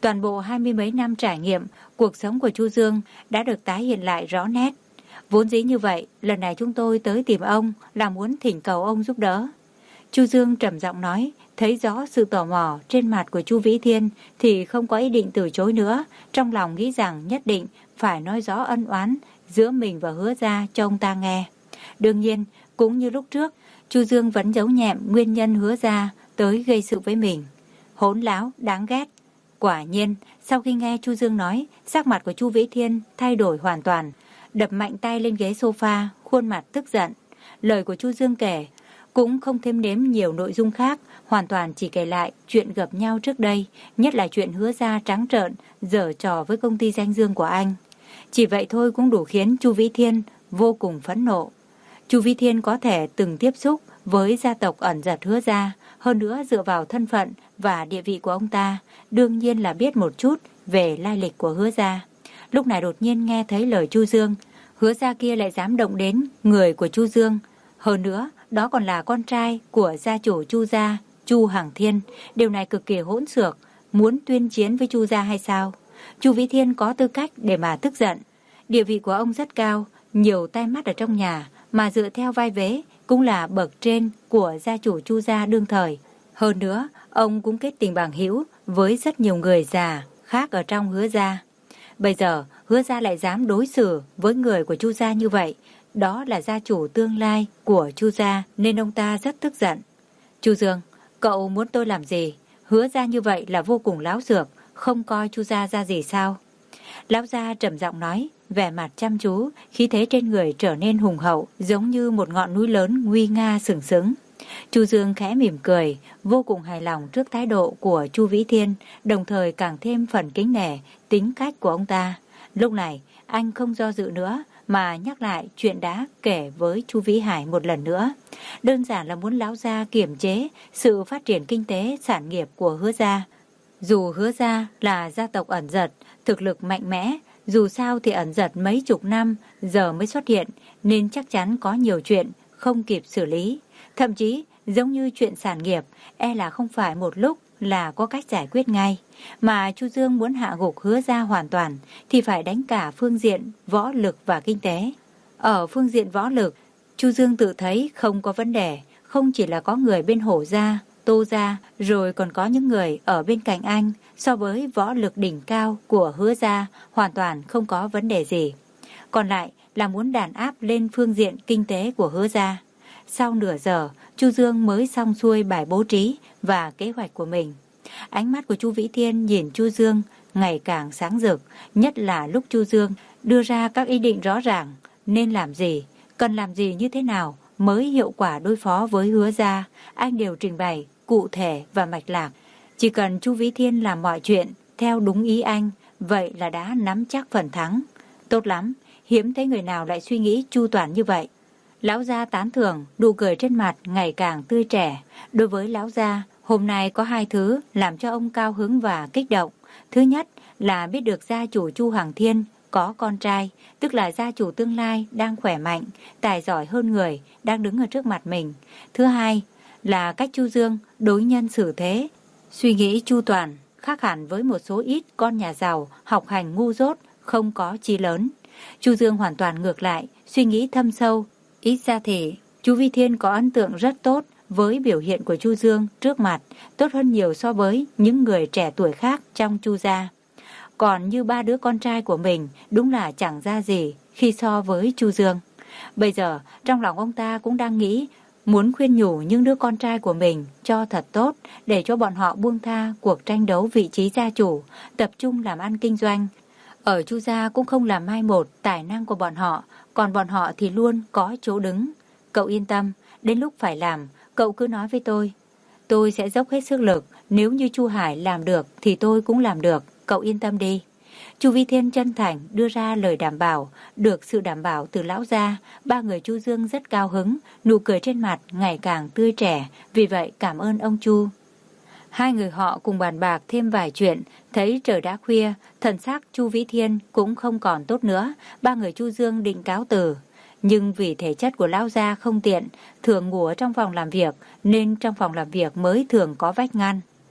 Toàn bộ hai mươi mấy năm trải nghiệm, cuộc sống của Chu Dương đã được tái hiện lại rõ nét. Vốn dĩ như vậy, lần này chúng tôi tới tìm ông là muốn thỉnh cầu ông giúp đỡ. Chu Dương trầm giọng nói, thấy rõ sự tò mò trên mặt của Chu Vĩ Thiên thì không có ý định từ chối nữa, trong lòng nghĩ rằng nhất định phải nói rõ ân oán giữa mình và Hứa gia cho ông ta nghe. Đương nhiên, cũng như lúc trước, Chu Dương vẫn giấu nhẹm nguyên nhân Hứa gia tới gây sự với mình. Hỗn láo, đáng ghét. Quả nhiên, sau khi nghe Chu Dương nói, sắc mặt của Chu Vĩ Thiên thay đổi hoàn toàn, đập mạnh tay lên ghế sofa, khuôn mặt tức giận. Lời của Chu Dương kể cũng không thêm nếm nhiều nội dung khác, hoàn toàn chỉ kể lại chuyện gặp nhau trước đây, nhất là chuyện Hứa gia trắng trợn giở trò với công ty danh dương của anh. Chỉ vậy thôi cũng đủ khiến Chu Vĩ Thiên vô cùng phẫn nộ. Chu Vĩ Thiên có thể từng tiếp xúc với gia tộc ẩn giật Hứa gia, hơn nữa dựa vào thân phận và địa vị của ông ta, đương nhiên là biết một chút về lai lịch của Hứa gia. Lúc này đột nhiên nghe thấy lời Chu Dương, Hứa gia kia lại dám động đến người của Chu Dương. Hơn nữa, đó còn là con trai của gia chủ Chu gia, Chu Hằng Thiên. Điều này cực kỳ hỗn xược, muốn tuyên chiến với Chu gia hay sao? Chu Vĩ Thiên có tư cách để mà tức giận. Địa vị của ông rất cao, nhiều tai mắt ở trong nhà, mà dựa theo vai vế cũng là bậc trên của gia chủ Chu gia đương thời. Hơn nữa, ông cũng kết tình bằng hữu với rất nhiều người già khác ở trong Hứa gia. Bây giờ, Hứa gia lại dám đối xử với người của Chu gia như vậy. Đó là gia chủ tương lai của Chu gia, nên ông ta rất tức giận. Chu Dương, cậu muốn tôi làm gì? Hứa gia như vậy là vô cùng láo xược, không coi Chu gia ra gì sao? Lão gia trầm giọng nói, vẻ mặt chăm chú, khí thế trên người trở nên hùng hậu, giống như một ngọn núi lớn nguy nga sừng sững. Chu Dương khẽ mỉm cười, vô cùng hài lòng trước thái độ của Chu Vĩ Thiên, đồng thời càng thêm phần kính nể tính cách của ông ta. Lúc này, anh không do dự nữa, mà nhắc lại chuyện đã kể với Chu Vĩ Hải một lần nữa. Đơn giản là muốn lão gia kiềm chế sự phát triển kinh tế sản nghiệp của Hứa gia. Dù Hứa gia là gia tộc ẩn giật, thực lực mạnh mẽ, dù sao thì ẩn giật mấy chục năm giờ mới xuất hiện, nên chắc chắn có nhiều chuyện không kịp xử lý. Thậm chí, giống như chuyện sản nghiệp, e là không phải một lúc là có cách giải quyết ngay. Mà Chu Dương muốn hạ gục Hứa gia hoàn toàn thì phải đánh cả phương diện võ lực và kinh tế. Ở phương diện võ lực, Chu Dương tự thấy không có vấn đề, không chỉ là có người bên Hổ gia, Tô gia, rồi còn có những người ở bên cạnh anh, so với võ lực đỉnh cao của Hứa gia hoàn toàn không có vấn đề gì. Còn lại là muốn đàn áp lên phương diện kinh tế của Hứa gia. Sau nửa giờ, Chu Dương mới xong xuôi bài bố trí và kế hoạch của mình. Ánh mắt của Chu Vĩ Thiên nhìn Chu Dương ngày càng sáng rực, nhất là lúc Chu Dương đưa ra các ý định rõ ràng, nên làm gì, cần làm gì như thế nào mới hiệu quả đối phó với Hứa gia, anh đều trình bày cụ thể và mạch lạc. Chỉ cần Chu Vĩ Thiên làm mọi chuyện theo đúng ý anh, vậy là đã nắm chắc phần thắng. Tốt lắm, hiếm thấy người nào lại suy nghĩ chu toàn như vậy. Lão gia tán thưởng, nụ cười trên mặt ngày càng tươi trẻ. Đối với lão gia, hôm nay có hai thứ làm cho ông cao hứng và kích động. Thứ nhất là biết được gia chủ Chu Hằng Thiên có con trai, tức là gia chủ tương lai đang khỏe mạnh, tài giỏi hơn người, đang đứng ở trước mặt mình. Thứ hai là cách Chu Dương đối nhân xử thế, suy nghĩ chu toàn, khác hẳn với một số ít con nhà giàu, học hành ngu dốt, không có chí lớn. Chu Dương hoàn toàn ngược lại, suy nghĩ thâm sâu. Ít ra thì Chu Vĩ Thiên có ấn tượng rất tốt với biểu hiện của Chu Dương trước mặt, tốt hơn nhiều so với những người trẻ tuổi khác trong Chu gia. Còn như ba đứa con trai của mình đúng là chẳng ra gì khi so với Chu Dương. Bây giờ trong lòng ông ta cũng đang nghĩ muốn khuyên nhủ những đứa con trai của mình cho thật tốt, để cho bọn họ buông tha cuộc tranh đấu vị trí gia chủ, tập trung làm ăn kinh doanh. Ở Chu gia cũng không làm mai một tài năng của bọn họ, còn bọn họ thì luôn có chỗ đứng. Cậu yên tâm, đến lúc phải làm, cậu cứ nói với tôi. Tôi sẽ dốc hết sức lực, nếu như Chu Hải làm được thì tôi cũng làm được, cậu yên tâm đi. Chu Vĩ Thiên chân thành đưa ra lời đảm bảo, được sự đảm bảo từ lão gia, ba người Chu Dương rất cao hứng, nụ cười trên mặt ngày càng tươi trẻ, vì vậy cảm ơn ông Chu. Hai người họ cùng bàn bạc thêm vài chuyện, thấy trời đã khuya, thần sắc Chu Vĩ Thiên cũng không còn tốt nữa, ba người Chu Dương định cáo từ. Nhưng vì thể chất của lão gia không tiện, thường ngủ ở trong phòng làm việc, nên trong phòng làm việc mới thường có vách ngăn.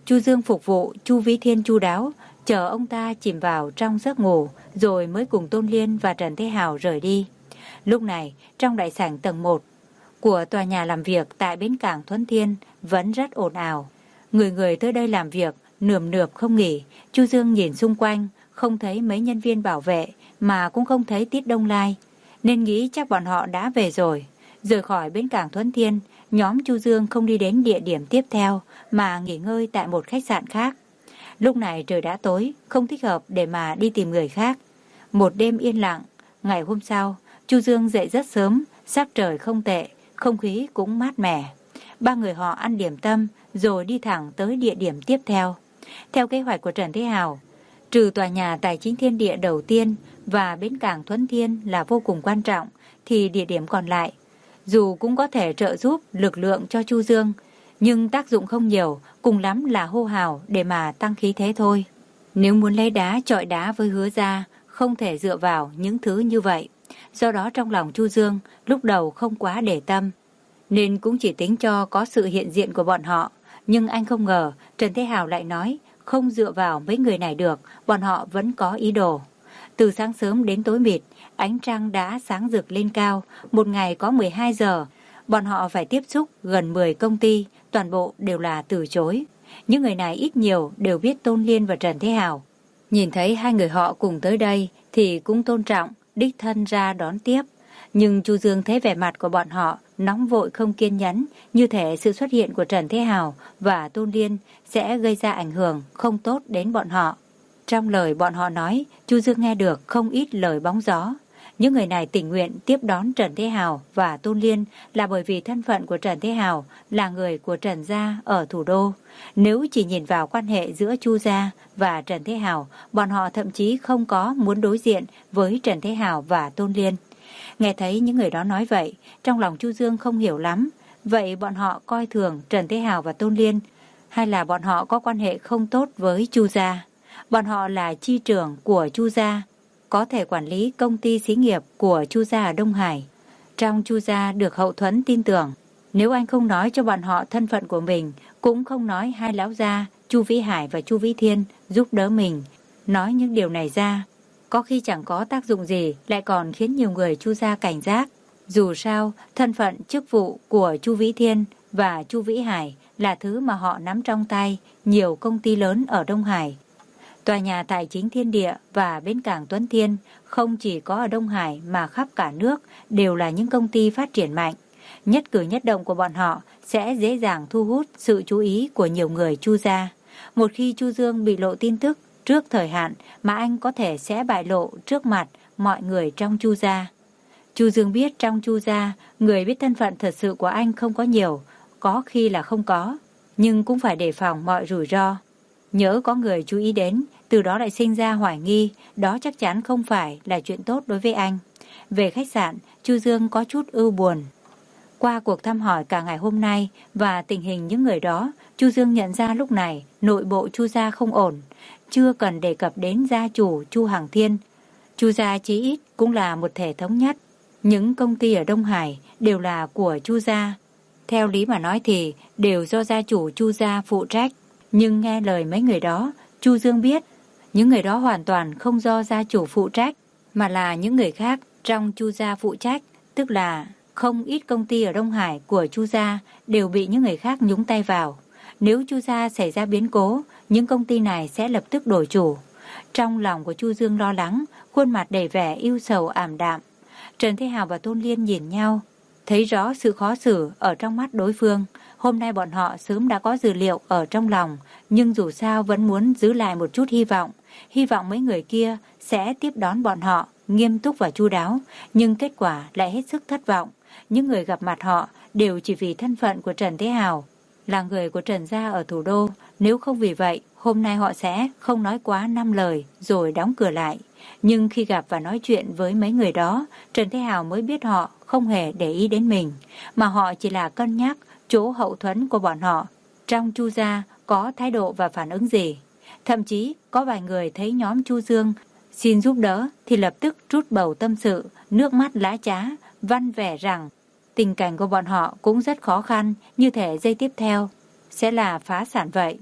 Chu Dương phục vụ Chu Vĩ Thiên chu đáo, chờ ông ta chìm vào trong giấc ngủ, rồi mới cùng Tôn Liên và Trần Thế Hào rời đi. Lúc này, trong đại sảnh tầng một của tòa nhà làm việc tại bến cảng Thuấn Thiên vẫn rất ồn ào. Người người tới đây làm việc, nườm nượp không nghỉ. Chu Dương nhìn xung quanh, không thấy mấy nhân viên bảo vệ, mà cũng không thấy Tiết Đông Lai, nên nghĩ chắc bọn họ đã về rồi. Rời khỏi bến cảng Thuấn Thiên, nhóm Chu Dương không đi đến địa điểm tiếp theo, mà nghỉ ngơi tại một khách sạn khác. Lúc này trời đã tối, không thích hợp để mà đi tìm người khác. Một đêm yên lặng, ngày hôm sau, Chu Dương dậy rất sớm, sắc trời không tệ, không khí cũng mát mẻ. Ba người họ ăn điểm tâm, rồi đi thẳng tới địa điểm tiếp theo. Theo kế hoạch của Trần Thế Hào, trừ tòa nhà tài chính thiên địa đầu tiên và bến cảng Thuấn Thiên là vô cùng quan trọng, thì địa điểm còn lại, dù cũng có thể trợ giúp lực lượng cho Chu Dương, nhưng tác dụng không nhiều, cùng lắm là hô hào để mà tăng khí thế thôi. Nếu muốn lấy đá chọi đá với Hứa gia, không thể dựa vào những thứ như vậy. Do đó trong lòng Chu Dương lúc đầu không quá để tâm, nên cũng chỉ tính cho có sự hiện diện của bọn họ. Nhưng anh không ngờ Trần Thế Hào lại nói không dựa vào mấy người này được, bọn họ vẫn có ý đồ. Từ sáng sớm đến tối mịt, ánh trăng đã sáng rực lên cao, một ngày có mười hai giờ. Bọn họ phải tiếp xúc gần mười công ty, toàn bộ đều là từ chối. Những người này ít nhiều đều biết Tôn Liên và Trần Thế Hào. Nhìn thấy hai người họ cùng tới đây thì cũng tôn trọng, đích thân ra đón tiếp. Nhưng Chu Dương thấy vẻ mặt của bọn họ nóng vội không kiên nhẫn, như thể sự xuất hiện của Trần Thế Hào và Tôn Liên sẽ gây ra ảnh hưởng không tốt đến bọn họ. Trong lời bọn họ nói, Chu Dương nghe được không ít lời bóng gió. Những người này tình nguyện tiếp đón Trần Thế Hào và Tôn Liên là bởi vì thân phận của Trần Thế Hào là người của Trần gia ở thủ đô. Nếu chỉ nhìn vào quan hệ giữa Chu gia và Trần Thế Hào, bọn họ thậm chí không có muốn đối diện với Trần Thế Hào và Tôn Liên. Nghe thấy những người đó nói vậy, trong lòng Chu Dương không hiểu lắm. Vậy bọn họ coi thường Trần Thế Hào và Tôn Liên, hay là bọn họ có quan hệ không tốt với Chu gia? Bọn họ là chi trưởng của Chu gia, có thể quản lý công ty xí nghiệp của Chu gia ở Đông Hải. Trong Chu gia được hậu thuẫn tin tưởng. Nếu anh không nói cho bọn họ thân phận của mình, cũng không nói hai lão gia Chu Vĩ Hải và Chu Vĩ Thiên giúp đỡ mình, nói những điều này ra, có khi chẳng có tác dụng gì, lại còn khiến nhiều người Chu gia cảnh giác. Dù sao, thân phận chức vụ của Chu Vĩ Thiên và Chu Vĩ Hải là thứ mà họ nắm trong tay nhiều công ty lớn ở Đông Hải. Tòa nhà tài chính thiên địa và bến cảng Tuấn Thiên không chỉ có ở Đông Hải mà khắp cả nước đều là những công ty phát triển mạnh. Nhất cử nhất động của bọn họ sẽ dễ dàng thu hút sự chú ý của nhiều người Chu gia. Một khi Chu Dương bị lộ tin tức trước thời hạn mà anh có thể sẽ bại lộ trước mặt mọi người trong Chu gia. Chu Dương biết trong Chu gia, người biết thân phận thật sự của anh không có nhiều, có khi là không có, nhưng cũng phải đề phòng mọi rủi ro. Nhớ có người chú ý đến, từ đó lại sinh ra hoài nghi, đó chắc chắn không phải là chuyện tốt đối với anh. Về khách sạn, Chu Dương có chút ưu buồn. Qua cuộc thăm hỏi cả ngày hôm nay và tình hình những người đó, Chu Dương nhận ra lúc này nội bộ Chu gia không ổn. Chưa cần đề cập đến gia chủ Chu Hằng Thiên, Chu gia chí ít cũng là một thể thống nhất. Những công ty ở Đông Hải đều là của Chu gia. Theo lý mà nói thì đều do gia chủ Chu gia phụ trách. Nhưng nghe lời mấy người đó, Chu Dương biết những người đó hoàn toàn không do gia chủ phụ trách, mà là những người khác trong Chu gia phụ trách. Tức là không ít công ty ở Đông Hải của Chu gia đều bị những người khác nhúng tay vào. Nếu Chu gia xảy ra biến cố, những công ty này sẽ lập tức đổi chủ. Trong lòng của Chu Dương lo lắng, khuôn mặt đầy vẻ ưu sầu ảm đạm. Trần Thế Hào và Tôn Liên nhìn nhau, thấy rõ sự khó xử ở trong mắt đối phương. Hôm nay bọn họ sớm đã có dữ liệu ở trong lòng, nhưng dù sao vẫn muốn giữ lại một chút hy vọng. Hy vọng mấy người kia sẽ tiếp đón bọn họ nghiêm túc và chu đáo, nhưng kết quả lại hết sức thất vọng. Những người gặp mặt họ đều chỉ vì thân phận của Trần Thế Hào, là người của Trần gia ở thủ đô. Nếu không vì vậy, hôm nay họ sẽ không nói quá năm lời rồi đóng cửa lại. Nhưng khi gặp và nói chuyện với mấy người đó, Trần Thế Hào mới biết họ không hề để ý đến mình, mà họ chỉ là cân nhắc chỗ hậu thuẫn của bọn họ trong Chu gia có thái độ và phản ứng gì. Thậm chí có vài người thấy nhóm Chu Dương xin giúp đỡ thì lập tức trút bầu tâm sự, nước mắt lã chá, văn vẻ rằng tình cảnh của bọn họ cũng rất khó khăn, như thể giây tiếp theo sẽ là phá sản vậy.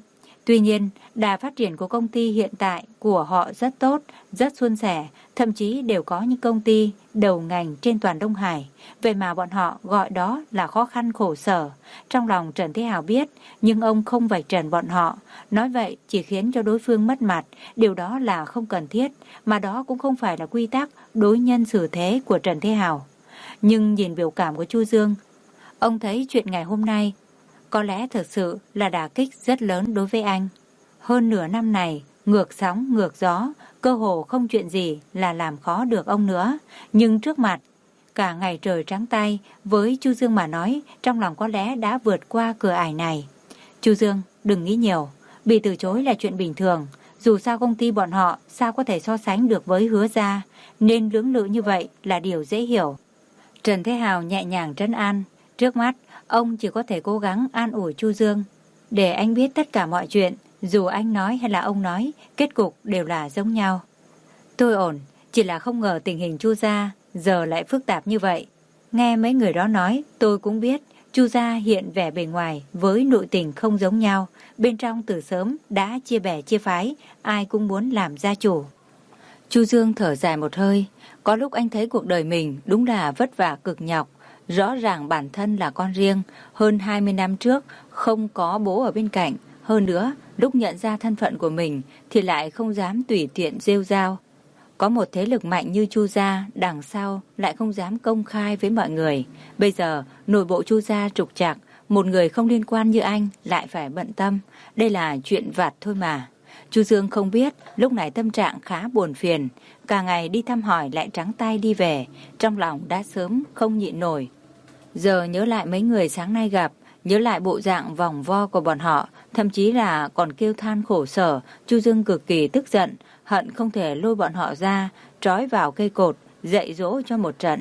Tuy nhiên, đà phát triển của công ty hiện tại của họ rất tốt, rất suôn sẻ, thậm chí đều có những công ty đầu ngành trên toàn Đông Hải. Vậy mà bọn họ gọi đó là khó khăn khổ sở. Trong lòng Trần Thế Hào biết, nhưng ông không vạch trần bọn họ. Nói vậy chỉ khiến cho đối phương mất mặt, điều đó là không cần thiết, mà đó cũng không phải là quy tắc đối nhân xử thế của Trần Thế Hào. Nhưng nhìn biểu cảm của Chu Dương, ông thấy chuyện ngày hôm nay có lẽ thực sự là đả kích rất lớn đối với anh. Hơn nửa năm này, ngược sóng, ngược gió, cơ hồ không chuyện gì là làm khó được ông nữa. Nhưng trước mặt, cả ngày trời trắng tay, với Chu Dương mà nói, trong lòng có lẽ đã vượt qua cửa ải này. Chu Dương, đừng nghĩ nhiều, bị từ chối là chuyện bình thường. Dù sao công ty bọn họ sao có thể so sánh được với Hứa gia, nên lưỡng lự như vậy là điều dễ hiểu. Trần Thế Hào nhẹ nhàng trấn an. Trước mắt, ông chỉ có thể cố gắng an ủi Chu Dương, để anh biết tất cả mọi chuyện, dù anh nói hay là ông nói, kết cục đều là giống nhau. Tôi ổn, chỉ là không ngờ tình hình Chu gia giờ lại phức tạp như vậy. Nghe mấy người đó nói, tôi cũng biết Chu gia hiện vẻ bề ngoài với nội tình không giống nhau, bên trong từ sớm đã chia bè chia phái, ai cũng muốn làm gia chủ. Chu Dương thở dài một hơi, có lúc anh thấy cuộc đời mình đúng là vất vả cực nhọc. Rõ ràng bản thân là con riêng, hơn hai mươi năm trước không có bố ở bên cạnh. Hơn nữa, lúc nhận ra thân phận của mình thì lại không dám tùy tiện rêu rao. Có một thế lực mạnh như Chu gia đằng sau lại không dám công khai với mọi người. Bây giờ, nội bộ Chu gia trục trặc, một người không liên quan như anh lại phải bận tâm. Đây là chuyện vặt thôi mà. Chu Dương không biết, lúc này tâm trạng khá buồn phiền. Cả ngày đi thăm hỏi lại trắng tay đi về, trong lòng đã sớm không nhịn nổi. Giờ nhớ lại mấy người sáng nay gặp, nhớ lại bộ dạng vòng vo của bọn họ, thậm chí là còn kêu than khổ sở, Chu Dương cực kỳ tức giận, hận không thể lôi bọn họ ra, trói vào cây cột, dạy dỗ cho một trận.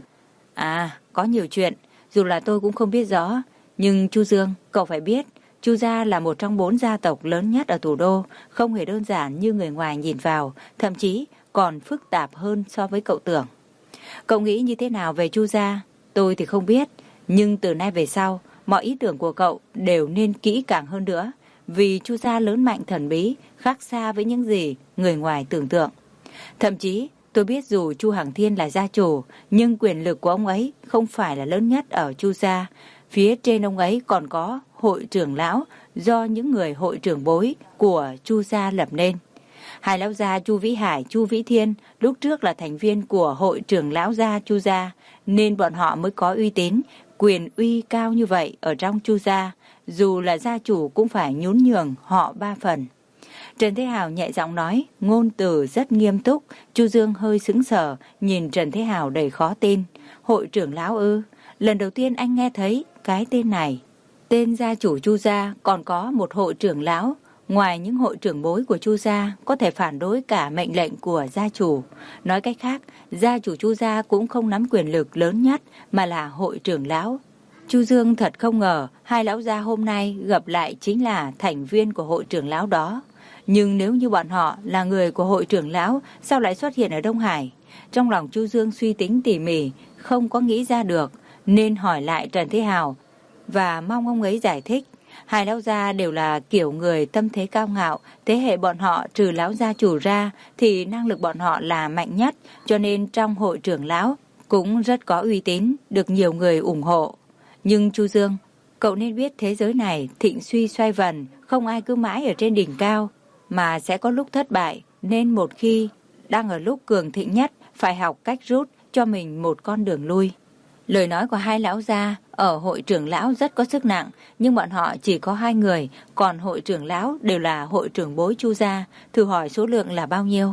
À, có nhiều chuyện, dù là tôi cũng không biết rõ, nhưng Chu Dương, cậu phải biết, Chu gia là một trong bốn gia tộc lớn nhất ở thủ đô, không hề đơn giản như người ngoài nhìn vào, thậm chí còn phức tạp hơn so với cậu tưởng. Cậu nghĩ như thế nào về Chu gia? Tôi thì không biết, nhưng từ nay về sau, mọi ý tưởng của cậu đều nên kỹ càng hơn nữa, vì Chu gia lớn mạnh thần bí, khác xa với những gì người ngoài tưởng tượng. Thậm chí, tôi biết dù Chu Hằng Thiên là gia chủ, nhưng quyền lực của ông ấy không phải là lớn nhất ở Chu gia. Phía trên ông ấy còn có hội trưởng lão do những người hội trưởng bối của Chu gia lập nên. Hai lão gia Chu Vĩ Hải, Chu Vĩ Thiên lúc trước là thành viên của hội trưởng lão gia Chu gia, nên bọn họ mới có uy tín, quyền uy cao như vậy ở trong Chu gia, dù là gia chủ cũng phải nhún nhường họ ba phần. Trần Thế Hào nhẹ giọng nói, ngôn từ rất nghiêm túc. Chu Dương hơi sững sờ, nhìn Trần Thế Hào đầy khó tin. Hội trưởng lão ư? Lần đầu tiên anh nghe thấy cái tên này. Tên gia chủ Chu gia còn có một hội trưởng lão. Ngoài những hội trưởng bối của Chu gia có thể phản đối cả mệnh lệnh của gia chủ. Nói cách khác, gia chủ Chu gia cũng không nắm quyền lực lớn nhất mà là hội trưởng lão. Chu Dương thật không ngờ hai lão gia hôm nay gặp lại chính là thành viên của hội trưởng lão đó. Nhưng nếu như bọn họ là người của hội trưởng lão, sao lại xuất hiện ở Đông Hải? Trong lòng Chu Dương suy tính tỉ mỉ, không có nghĩ ra được, nên hỏi lại Trần Thế Hào và mong ông ấy giải thích. Hai lão gia đều là kiểu người tâm thế cao ngạo, thế hệ bọn họ trừ lão gia chủ ra thì năng lực bọn họ là mạnh nhất, cho nên trong hội trưởng lão cũng rất có uy tín, được nhiều người ủng hộ. Nhưng Chu Dương, cậu nên biết thế giới này thịnh suy xoay vần, không ai cứ mãi ở trên đỉnh cao, mà sẽ có lúc thất bại, nên một khi đang ở lúc cường thịnh nhất, phải học cách rút cho mình một con đường lui. Lời nói của hai lão gia ở hội trưởng lão rất có sức nặng, nhưng bọn họ chỉ có hai người, còn hội trưởng lão đều là hội trưởng bối Chu gia, thử hỏi số lượng là bao nhiêu.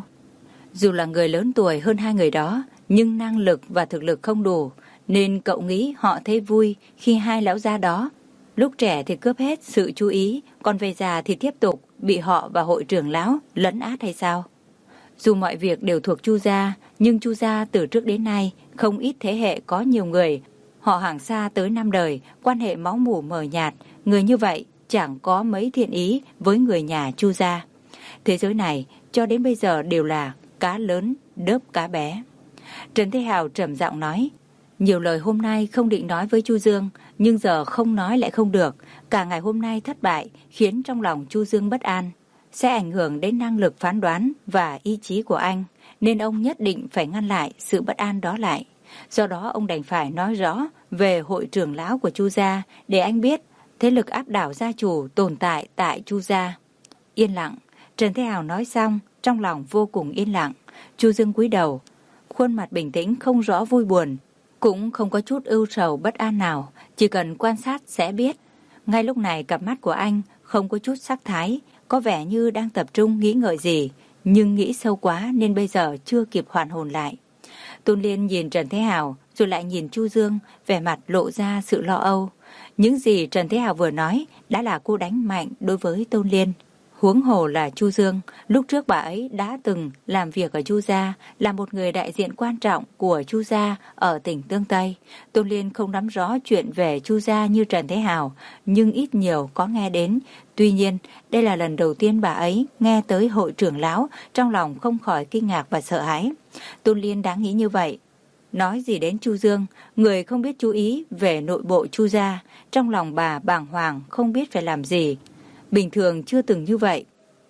Dù là người lớn tuổi hơn hai người đó, nhưng năng lực và thực lực không đủ, nên cậu nghĩ họ thấy vui khi hai lão gia đó lúc trẻ thì cướp hết sự chú ý, còn về già thì tiếp tục bị họ và hội trưởng lão lấn át hay sao? Dù mọi việc đều thuộc Chu gia, nhưng Chu gia từ trước đến nay không ít thế hệ có nhiều người, họ hàng xa tới năm đời, quan hệ máu mủ mờ nhạt, người như vậy chẳng có mấy thiện ý với người nhà Chu gia. Thế giới này cho đến bây giờ đều là cá lớn đớp cá bé. Trần Thế Hào trầm giọng nói, nhiều lời hôm nay không định nói với Chu Dương, nhưng giờ không nói lại không được. Cả ngày hôm nay thất bại khiến trong lòng Chu Dương bất an. sẽ ảnh hưởng đến năng lực phán đoán và ý chí của anh, nên ông nhất định phải ngăn lại sự bất an đó lại. Do đó ông đành phải nói rõ về hội trưởng lão của Chu gia để anh biết thế lực áp đảo gia chủ tồn tại tại Chu gia. Yên lặng, Trần Thế Hào nói xong, trong lòng vô cùng yên lặng. Chu Dương cúi đầu, khuôn mặt bình tĩnh không rõ vui buồn, cũng không có chút ưu sầu bất an nào, chỉ cần quan sát sẽ biết. Ngay lúc này cặp mắt của anh không có chút sắc thái, có vẻ như đang tập trung nghĩ ngợi gì, nhưng nghĩ sâu quá nên bây giờ chưa kịp hoàn hồn lại. Tôn Liên nhìn Trần Thế Hào rồi lại nhìn Chu Dương, vẻ mặt lộ ra sự lo âu. Những gì Trần Thế Hào vừa nói đã là cô đánh mạnh đối với Tôn Liên. Huống hồ là Chu Dương, lúc trước bà ấy đã từng làm việc ở Chu gia, là một người đại diện quan trọng của Chu gia ở tỉnh Tương Tây. Tôn Liên không nắm rõ chuyện về Chu gia như Trần Thế Hào, nhưng ít nhiều có nghe đến. Tuy nhiên, đây là lần đầu tiên bà ấy nghe tới hội trưởng lão, trong lòng không khỏi kinh ngạc và sợ hãi. Tôn Liên đáng nghĩ như vậy. Nói gì đến Chu Dương, người không biết chú ý về nội bộ Chu gia, trong lòng bà bàng hoàng không biết phải làm gì. Bình thường chưa từng như vậy.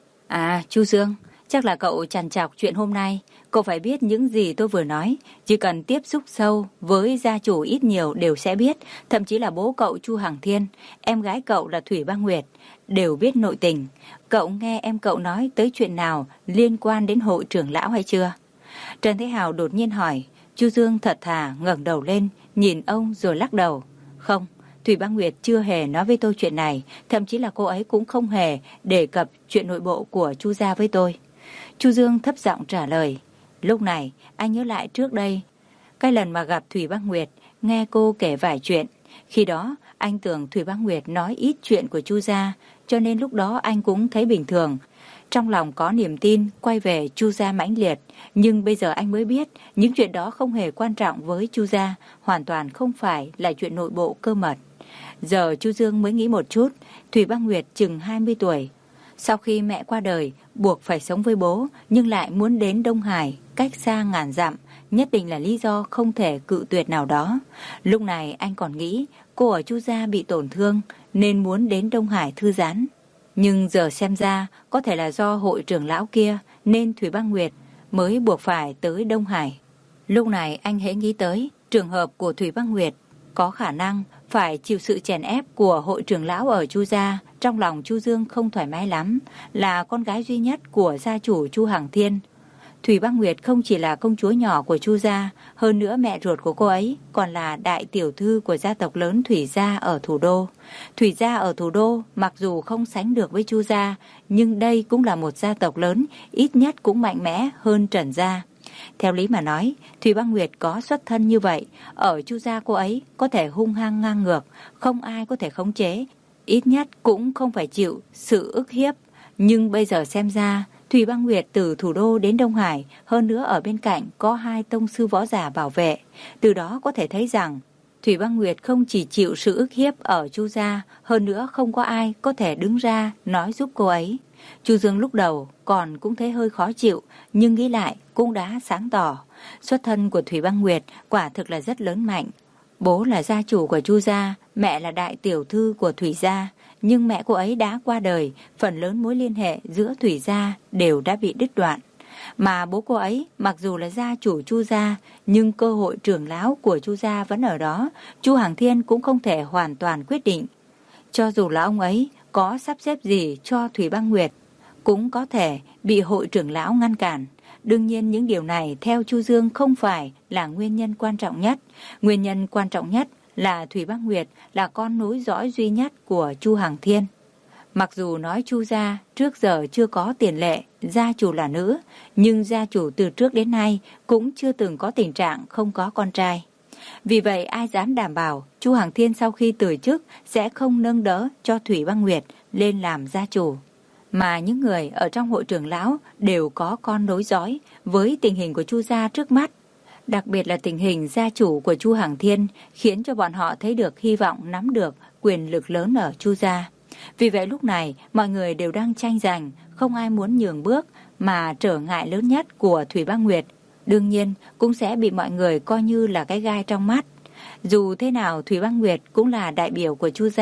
À, Chu Dương, chắc là cậu trằn trọc chuyện hôm nay. Cậu phải biết những gì tôi vừa nói. Chỉ cần tiếp xúc sâu với gia chủ ít nhiều đều sẽ biết. Thậm chí là bố cậu Chu Hằng Thiên, em gái cậu là Thủy Băng Nguyệt, đều biết nội tình. Cậu nghe em cậu nói tới chuyện nào liên quan đến hội trưởng lão hay chưa? Trần Thế Hào đột nhiên hỏi. Chu Dương thật thà ngẩng đầu lên, nhìn ông rồi lắc đầu. Không, Thủy Băng Nguyệt chưa hề nói với tôi chuyện này, thậm chí là cô ấy cũng không hề đề cập chuyện nội bộ của Chu gia với tôi. Chu Dương thấp giọng trả lời. Lúc này, anh nhớ lại trước đây, cái lần mà gặp Thủy Băng Nguyệt, nghe cô kể vài chuyện. Khi đó, anh tưởng Thủy Băng Nguyệt nói ít chuyện của Chu gia, cho nên lúc đó anh cũng thấy bình thường. Trong lòng có niềm tin quay về Chu gia mãnh liệt, nhưng bây giờ anh mới biết những chuyện đó không hề quan trọng với Chu gia, hoàn toàn không phải là chuyện nội bộ cơ mật. Giờ Chu Dương mới nghĩ một chút, Thủy Băng Nguyệt chừng hai mươi tuổi. Sau khi mẹ qua đời, buộc phải sống với bố, nhưng lại muốn đến Đông Hải, cách xa ngàn dặm, nhất định là lý do không thể cự tuyệt nào đó. Lúc này anh còn nghĩ cô ở Chu gia bị tổn thương, nên muốn đến Đông Hải thư giãn. Nhưng giờ xem ra, có thể là do hội trưởng lão kia, nên Thủy Băng Nguyệt mới buộc phải tới Đông Hải. Lúc này anh hễ nghĩ tới trường hợp của Thủy Băng Nguyệt, có khả năng phải chịu sự chèn ép của hội trưởng lão ở Chu gia, trong lòng Chu Dương không thoải mái lắm, là con gái duy nhất của gia chủ Chu Hằng Thiên. Thủy Băng Nguyệt không chỉ là công chúa nhỏ của Chu gia, hơn nữa mẹ ruột của cô ấy còn là đại tiểu thư của gia tộc lớn Thủy gia ở thủ đô. Thủy gia ở thủ đô mặc dù không sánh được với Chu gia, nhưng đây cũng là một gia tộc lớn, ít nhất cũng mạnh mẽ hơn Trần gia. Theo lý mà nói, Thủy Băng Nguyệt có xuất thân như vậy, ở Chu gia cô ấy có thể hung hăng ngang ngược, không ai có thể khống chế, ít nhất cũng không phải chịu sự ức hiếp. Nhưng bây giờ xem ra, Thủy Băng Nguyệt từ thủ đô đến Đông Hải, hơn nữa ở bên cạnh có hai tông sư võ giả bảo vệ. Từ đó có thể thấy rằng, Thủy Băng Nguyệt không chỉ chịu sự ức hiếp ở Chu gia, hơn nữa không có ai có thể đứng ra nói giúp cô ấy. Chu Dương lúc đầu còn cũng thấy hơi khó chịu, nhưng nghĩ lại cũng đã sáng tỏ. Xuất thân của Thủy Băng Nguyệt quả thực là rất lớn mạnh. Bố là gia chủ của Chu gia, mẹ là đại tiểu thư của Thủy gia. Nhưng mẹ cô ấy đã qua đời, phần lớn mối liên hệ giữa Thủy gia đều đã bị đứt đoạn. Mà bố cô ấy mặc dù là gia chủ Chu gia, nhưng cơ hội trưởng lão của Chu gia vẫn ở đó. Chu Hằng Thiên cũng không thể hoàn toàn quyết định. Cho dù là ông ấy có sắp xếp gì cho Thủy Băng Nguyệt, cũng có thể bị hội trưởng lão ngăn cản. Đương nhiên những điều này theo Chu Dương không phải là nguyên nhân quan trọng nhất. Nguyên nhân quan trọng nhất là Thủy Băng Nguyệt là con nối dõi duy nhất của Chu Hằng Thiên. Mặc dù nói Chu gia trước giờ chưa có tiền lệ gia chủ là nữ, nhưng gia chủ từ trước đến nay cũng chưa từng có tình trạng không có con trai. Vì vậy ai dám đảm bảo Chu Hằng Thiên sau khi từ chức sẽ không nâng đỡ cho Thủy Băng Nguyệt lên làm gia chủ. Mà những người ở trong hội trưởng lão đều có con nối dõi. Với tình hình của Chu gia trước mắt, đặc biệt là tình hình gia chủ của Chu Hằng Thiên, khiến cho bọn họ thấy được hy vọng nắm được quyền lực lớn ở Chu gia. Vì vậy lúc này mọi người đều đang tranh giành, không ai muốn nhường bước, mà trở ngại lớn nhất của Thủy Băng Nguyệt đương nhiên cũng sẽ bị mọi người coi như là cái gai trong mắt. Dù thế nào Thủy Băng Nguyệt cũng là đại biểu của Chu gia,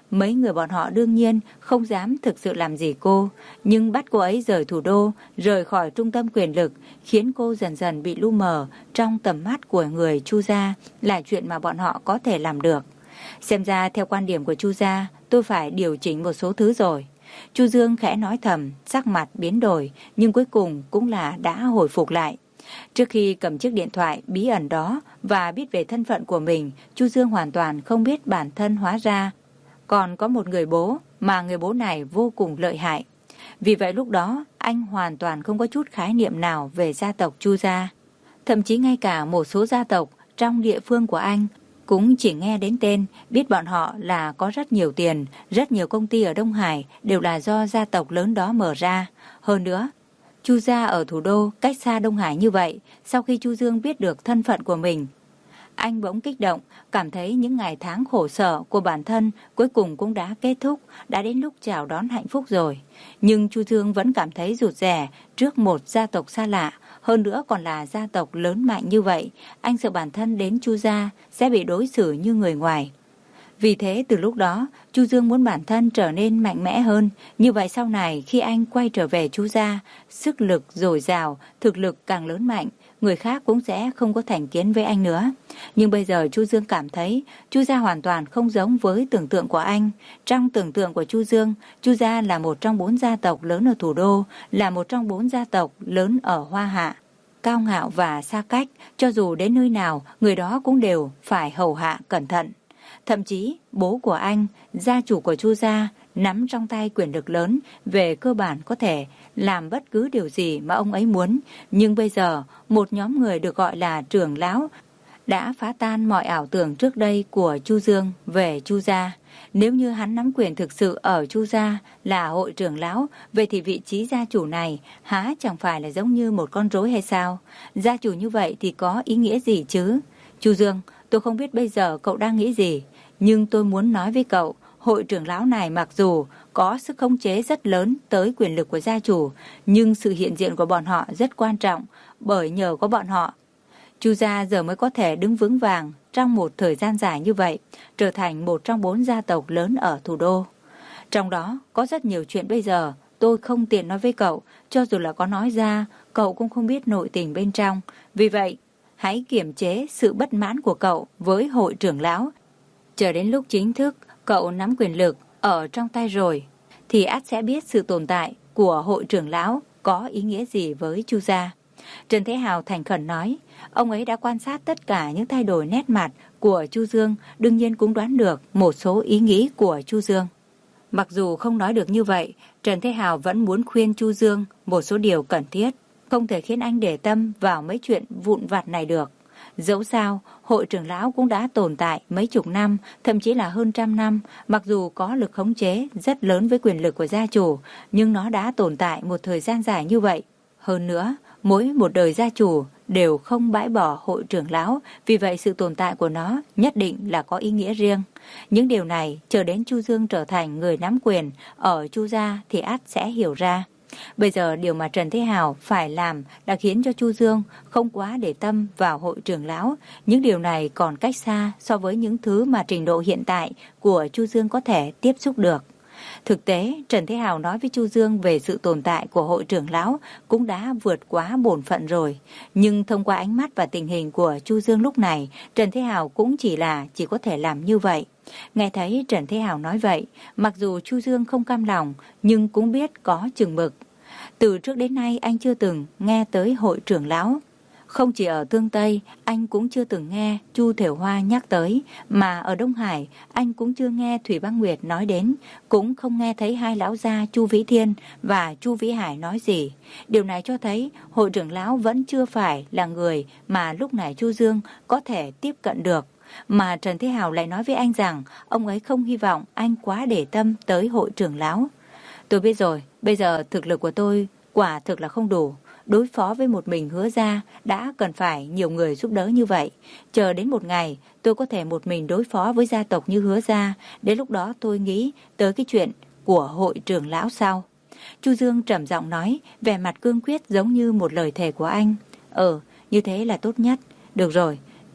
Mấy người bọn họ đương nhiên không dám thực sự làm gì cô, nhưng bắt cô ấy rời thủ đô, rời khỏi trung tâm quyền lực, khiến cô dần dần bị lu mờ trong tầm mắt của người Chu gia là chuyện mà bọn họ có thể làm được. Xem ra theo quan điểm của Chu gia, tôi phải điều chỉnh một số thứ rồi. Chu Dương khẽ nói thầm, sắc mặt biến đổi, nhưng cuối cùng cũng là đã hồi phục lại. Trước khi cầm chiếc điện thoại bí ẩn đó và biết về thân phận của mình, Chu Dương hoàn toàn không biết bản thân hóa ra còn có một người bố, mà người bố này vô cùng lợi hại. Vì vậy lúc đó anh hoàn toàn không có chút khái niệm nào về gia tộc Chu gia. Thậm chí ngay cả một số gia tộc trong địa phương của anh cũng chỉ nghe đến tên, biết bọn họ là có rất nhiều tiền, rất nhiều công ty ở Đông Hải đều là do gia tộc lớn đó mở ra. Hơn nữa, Chu gia ở thủ đô cách xa Đông Hải như vậy, sau khi Chu Dương biết được thân phận của mình, anh bỗng kích động, cảm thấy những ngày tháng khổ sở của bản thân cuối cùng cũng đã kết thúc, đã đến lúc chào đón hạnh phúc rồi. Nhưng Chu Dương vẫn cảm thấy rụt rè trước một gia tộc xa lạ, hơn nữa còn là gia tộc lớn mạnh như vậy. Anh sợ bản thân đến Chu gia sẽ bị đối xử như người ngoài. Vì thế từ lúc đó, Chu Dương muốn bản thân trở nên mạnh mẽ hơn. Như vậy sau này khi anh quay trở về Chu gia, sức lực dồi dào, thực lực càng lớn mạnh, người khác cũng sẽ không có thành kiến với anh nữa. Nhưng bây giờ Chu Dương cảm thấy Chu gia hoàn toàn không giống với tưởng tượng của anh. Trong tưởng tượng của Chu Dương, Chu gia là một trong bốn gia tộc lớn ở thủ đô, là một trong bốn gia tộc lớn ở Hoa Hạ. Cao ngạo và xa cách, cho dù đến nơi nào, người đó cũng đều phải hầu hạ cẩn thận. Thậm chí bố của anh, gia chủ của Chu gia, nắm trong tay quyền lực lớn, về cơ bản có thể làm bất cứ điều gì mà ông ấy muốn. Nhưng bây giờ, một nhóm người được gọi là trưởng lão đã phá tan mọi ảo tưởng trước đây của Chu Dương về Chu gia. Nếu như hắn nắm quyền thực sự ở Chu gia là hội trưởng lão, vậy thì vị trí gia chủ này há chẳng phải là giống như một con rối hay sao? Gia chủ như vậy thì có ý nghĩa gì chứ? Chu Dương, tôi không biết bây giờ cậu đang nghĩ gì, nhưng tôi muốn nói với cậu, hội trưởng lão này mặc dù có sức khống chế rất lớn tới quyền lực của gia chủ, nhưng sự hiện diện của bọn họ rất quan trọng, bởi nhờ có bọn họ, Chu gia giờ mới có thể đứng vững vàng trong một thời gian dài như vậy, trở thành một trong bốn gia tộc lớn ở thủ đô. Trong đó có rất nhiều chuyện bây giờ tôi không tiện nói với cậu, cho dù là có nói ra, cậu cũng không biết nội tình bên trong. Vì vậy, hãy kiềm chế sự bất mãn của cậu với hội trưởng lão. Chờ đến lúc chính thức cậu nắm quyền lực ở trong tay rồi, thì ắt sẽ biết sự tồn tại của hội trưởng lão có ý nghĩa gì với Chu gia. Trần Thế Hào thành khẩn nói, ông ấy đã quan sát tất cả những thay đổi nét mặt của Chu Dương, đương nhiên cũng đoán được một số ý nghĩ của Chu Dương. Mặc dù không nói được như vậy, Trần Thế Hào vẫn muốn khuyên Chu Dương một số điều cần thiết, không thể khiến anh để tâm vào mấy chuyện vụn vặt này được. Dẫu sao, hội trưởng lão cũng đã tồn tại mấy chục năm, thậm chí là hơn trăm năm, mặc dù có lực khống chế rất lớn với quyền lực của gia chủ, nhưng nó đã tồn tại một thời gian dài như vậy. Hơn nữa, mỗi một đời gia chủ đều không bãi bỏ hội trưởng lão, vì vậy sự tồn tại của nó nhất định là có ý nghĩa riêng. Những điều này chờ đến Chu Dương trở thành người nắm quyền ở Chu gia thì ắt sẽ hiểu ra. Bây giờ điều mà Trần Thế Hào phải làm là khiến cho Chu Dương không quá để tâm vào hội trưởng lão. Những điều này còn cách xa so với những thứ mà trình độ hiện tại của Chu Dương có thể tiếp xúc được. Thực tế, Trần Thế Hào nói với Chu Dương về sự tồn tại của hội trưởng lão cũng đã vượt quá bổn phận rồi. Nhưng thông qua ánh mắt và tình hình của Chu Dương lúc này, Trần Thế Hào cũng chỉ là chỉ có thể làm như vậy. Nghe thấy Trần Thế Hào nói vậy, mặc dù Chu Dương không cam lòng, nhưng cũng biết có chừng mực. Từ trước đến nay anh chưa từng nghe tới hội trưởng lão. Không chỉ ở Tương Tây, anh cũng chưa từng nghe Chu Thiểu Hoa nhắc tới, mà ở Đông Hải, anh cũng chưa nghe Thủy Băng Nguyệt nói đến, cũng không nghe thấy hai lão gia Chu Vĩ Thiên và Chu Vĩ Hải nói gì. Điều này cho thấy hội trưởng lão vẫn chưa phải là người mà lúc này Chu Dương có thể tiếp cận được. Mà Trần Thế Hào lại nói với anh rằng ông ấy không hy vọng anh quá để tâm tới hội trưởng lão. Tôi biết rồi, bây giờ thực lực của tôi quả thực là không đủ. Đối phó với một mình Hứa gia đã cần phải nhiều người giúp đỡ như vậy. Chờ đến một ngày tôi có thể một mình đối phó với gia tộc như Hứa gia, đến lúc đó tôi nghĩ tới cái chuyện của hội trưởng lão sau. Chu Dương trầm giọng nói, vẻ mặt cương quyết giống như một lời thề của anh. Ừ, như thế là tốt nhất. Được rồi,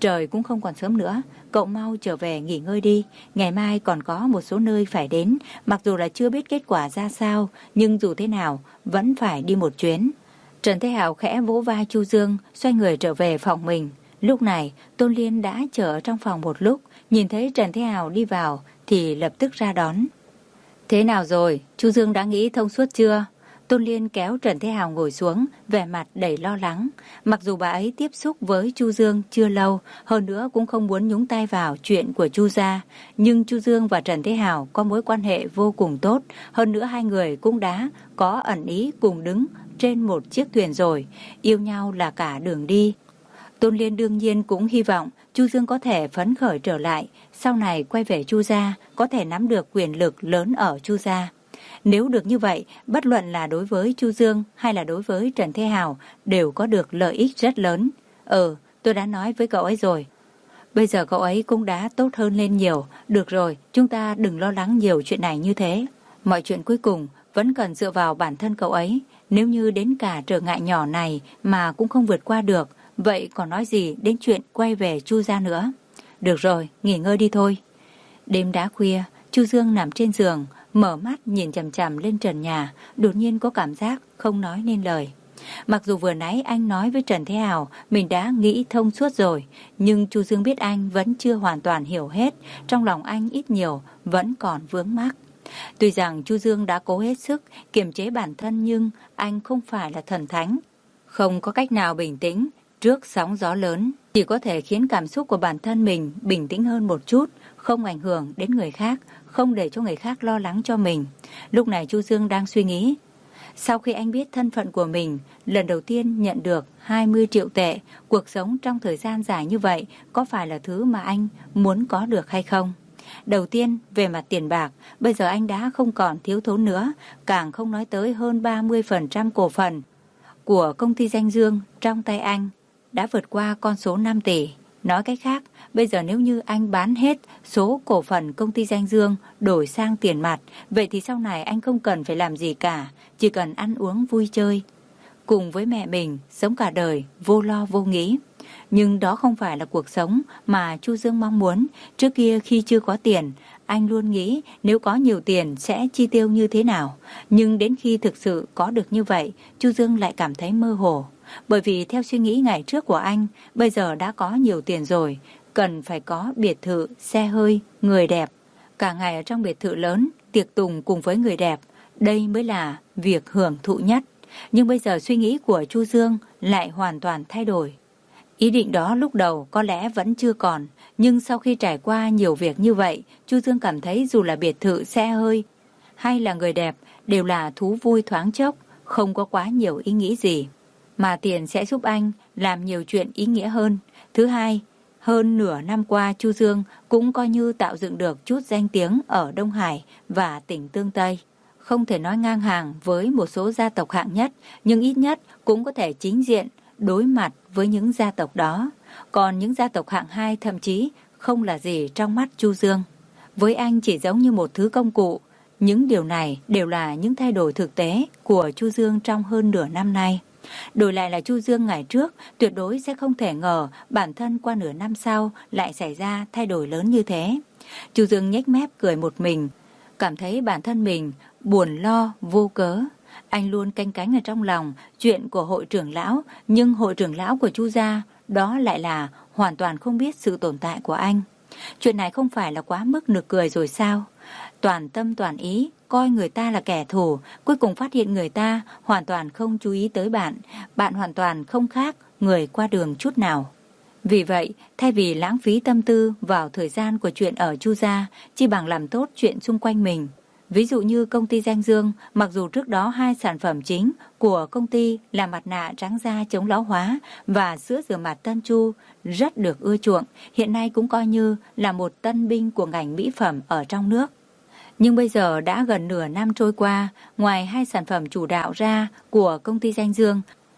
Trời cũng không còn sớm nữa, cậu mau trở về nghỉ ngơi đi. Ngày mai còn có một số nơi phải đến, mặc dù là chưa biết kết quả ra sao, nhưng dù thế nào vẫn phải đi một chuyến. Trần Thế Hào khẽ vỗ vai Chu Dương, xoay người trở về phòng mình. Lúc này Tôn Liên đã chờ ở trong phòng một lúc, nhìn thấy Trần Thế Hào đi vào thì lập tức ra đón. Thế nào rồi, Chu Dương đã nghĩ thông suốt chưa? Tôn Liên kéo Trần Thế Hào ngồi xuống, vẻ mặt đầy lo lắng. Mặc dù bà ấy tiếp xúc với Chu Dương chưa lâu, hơn nữa cũng không muốn nhúng tay vào chuyện của Chu gia, nhưng Chu Dương và Trần Thế Hào có mối quan hệ vô cùng tốt, hơn nữa hai người cũng đã có ẩn ý cùng đứng trên một chiếc thuyền rồi, yêu nhau là cả đường đi. Tôn Liên đương nhiên cũng hy vọng Chu Dương có thể phấn khởi trở lại, sau này quay về Chu gia, có thể nắm được quyền lực lớn ở Chu gia. Nếu được như vậy, bất luận là đối với Chu Dương hay là đối với Trần Thế Hào đều có được lợi ích rất lớn. Ừ, tôi đã nói với cậu ấy rồi. Bây giờ cậu ấy cũng đã tốt hơn lên nhiều. Được rồi, chúng ta đừng lo lắng nhiều chuyện này như thế. Mọi chuyện cuối cùng vẫn cần dựa vào bản thân cậu ấy. Nếu như đến cả trở ngại nhỏ này mà cũng không vượt qua được, vậy còn nói gì đến chuyện quay về Chu gia nữa. Được rồi, nghỉ ngơi đi thôi. Đêm đã khuya, Chu Dương nằm trên giường, mở mắt nhìn chằm chằm lên trần nhà, đột nhiên có cảm giác không nói nên lời. Mặc dù vừa nãy anh nói với Trần Thế Hào mình đã nghĩ thông suốt rồi, nhưng Chu Dương biết anh vẫn chưa hoàn toàn hiểu hết, trong lòng anh ít nhiều vẫn còn vướng mắc. Tuy rằng Chu Dương đã cố hết sức kiềm chế bản thân, nhưng anh không phải là thần thánh, không có cách nào bình tĩnh trước sóng gió lớn, chỉ có thể khiến cảm xúc của bản thân mình bình tĩnh hơn một chút, không ảnh hưởng đến người khác, không để cho người khác lo lắng cho mình. Lúc này Chu Dương đang suy nghĩ, sau khi anh biết thân phận của mình, lần đầu tiên nhận được hai mươi triệu tệ, cuộc sống trong thời gian dài như vậy có phải là thứ mà anh muốn có được hay không? Đầu tiên, về mặt tiền bạc, bây giờ anh đã không còn thiếu thốn nữa, càng không nói tới hơn ba mươi phần trăm cổ phần của công ty Danh Dương trong tay anh đã vượt qua con số năm tỷ. Nói cách khác, bây giờ nếu như anh bán hết số cổ phần công ty Danh Dương đổi sang tiền mặt, vậy thì sau này anh không cần phải làm gì cả, chỉ cần ăn uống vui chơi, cùng với mẹ mình, sống cả đời, vô lo vô nghĩ. Nhưng đó không phải là cuộc sống mà Chu Dương mong muốn. Trước kia khi chưa có tiền, anh luôn nghĩ nếu có nhiều tiền sẽ chi tiêu như thế nào. Nhưng đến khi thực sự có được như vậy, Chu Dương lại cảm thấy mơ hồ. Bởi vì theo suy nghĩ ngày trước của anh, bây giờ đã có nhiều tiền rồi, cần phải có biệt thự, xe hơi, người đẹp. Cả ngày ở trong biệt thự lớn, tiệc tùng cùng với người đẹp, đây mới là việc hưởng thụ nhất. Nhưng bây giờ suy nghĩ của Chu Dương lại hoàn toàn thay đổi. Ý định đó lúc đầu có lẽ vẫn chưa còn, nhưng sau khi trải qua nhiều việc như vậy, Chu Dương cảm thấy dù là biệt thự, xe hơi hay là người đẹp đều là thú vui thoáng chốc, không có quá nhiều ý nghĩ gì. Mà tiền sẽ giúp anh làm nhiều chuyện ý nghĩa hơn. Thứ hai, hơn nửa năm qua Chu Dương cũng coi như tạo dựng được chút danh tiếng ở Đông Hải và tỉnh Tương Tây. Không thể nói ngang hàng với một số gia tộc hạng nhất, nhưng ít nhất cũng có thể chính diện đối mặt với những gia tộc đó. Còn những gia tộc hạng hai thậm chí không là gì trong mắt Chu Dương. Với anh chỉ giống như một thứ công cụ. Những điều này đều là những thay đổi thực tế của Chu Dương trong hơn nửa năm nay. Đổi lại là Chu Dương ngày trước, tuyệt đối sẽ không thể ngờ bản thân qua nửa năm sau lại xảy ra thay đổi lớn như thế. Chu Dương nhếch mép cười một mình, cảm thấy bản thân mình buồn lo vô cớ. Anh luôn canh cánh ở trong lòng chuyện của hội trưởng lão, nhưng hội trưởng lão của Chu gia đó lại là hoàn toàn không biết sự tồn tại của anh. Chuyện này không phải là quá mức nực cười rồi sao? Toàn tâm toàn ý coi người ta là kẻ thù, cuối cùng phát hiện người ta hoàn toàn không chú ý tới bạn, bạn hoàn toàn không khác người qua đường chút nào. Vì vậy, thay vì lãng phí tâm tư vào thời gian của chuyện ở Chu gia, chi bằng làm tốt chuyện xung quanh mình. Ví dụ như công ty Danh Dương, mặc dù trước đó hai sản phẩm chính của công ty là mặt nạ trắng da chống lão hóa và sữa rửa mặt Tân Chu rất được ưa chuộng, hiện nay cũng coi như là một tân binh của ngành mỹ phẩm ở trong nước. Nhưng bây giờ đã gần nửa năm trôi qua, ngoài hai sản phẩm chủ đạo ra của công ty Danh Dương,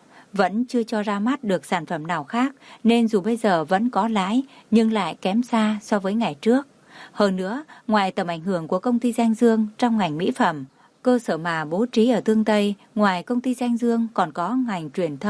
vẫn chưa cho ra mắt được sản phẩm nào khác, nên dù bây giờ vẫn có lãi nhưng lại kém xa so với ngày trước. Hơn nữa, ngoài tầm ảnh hưởng của công ty Danh Dương trong ngành mỹ phẩm, cơ sở mà bố trí ở Tương Tây, ngoài công ty Danh Dương còn có ngành truyền thông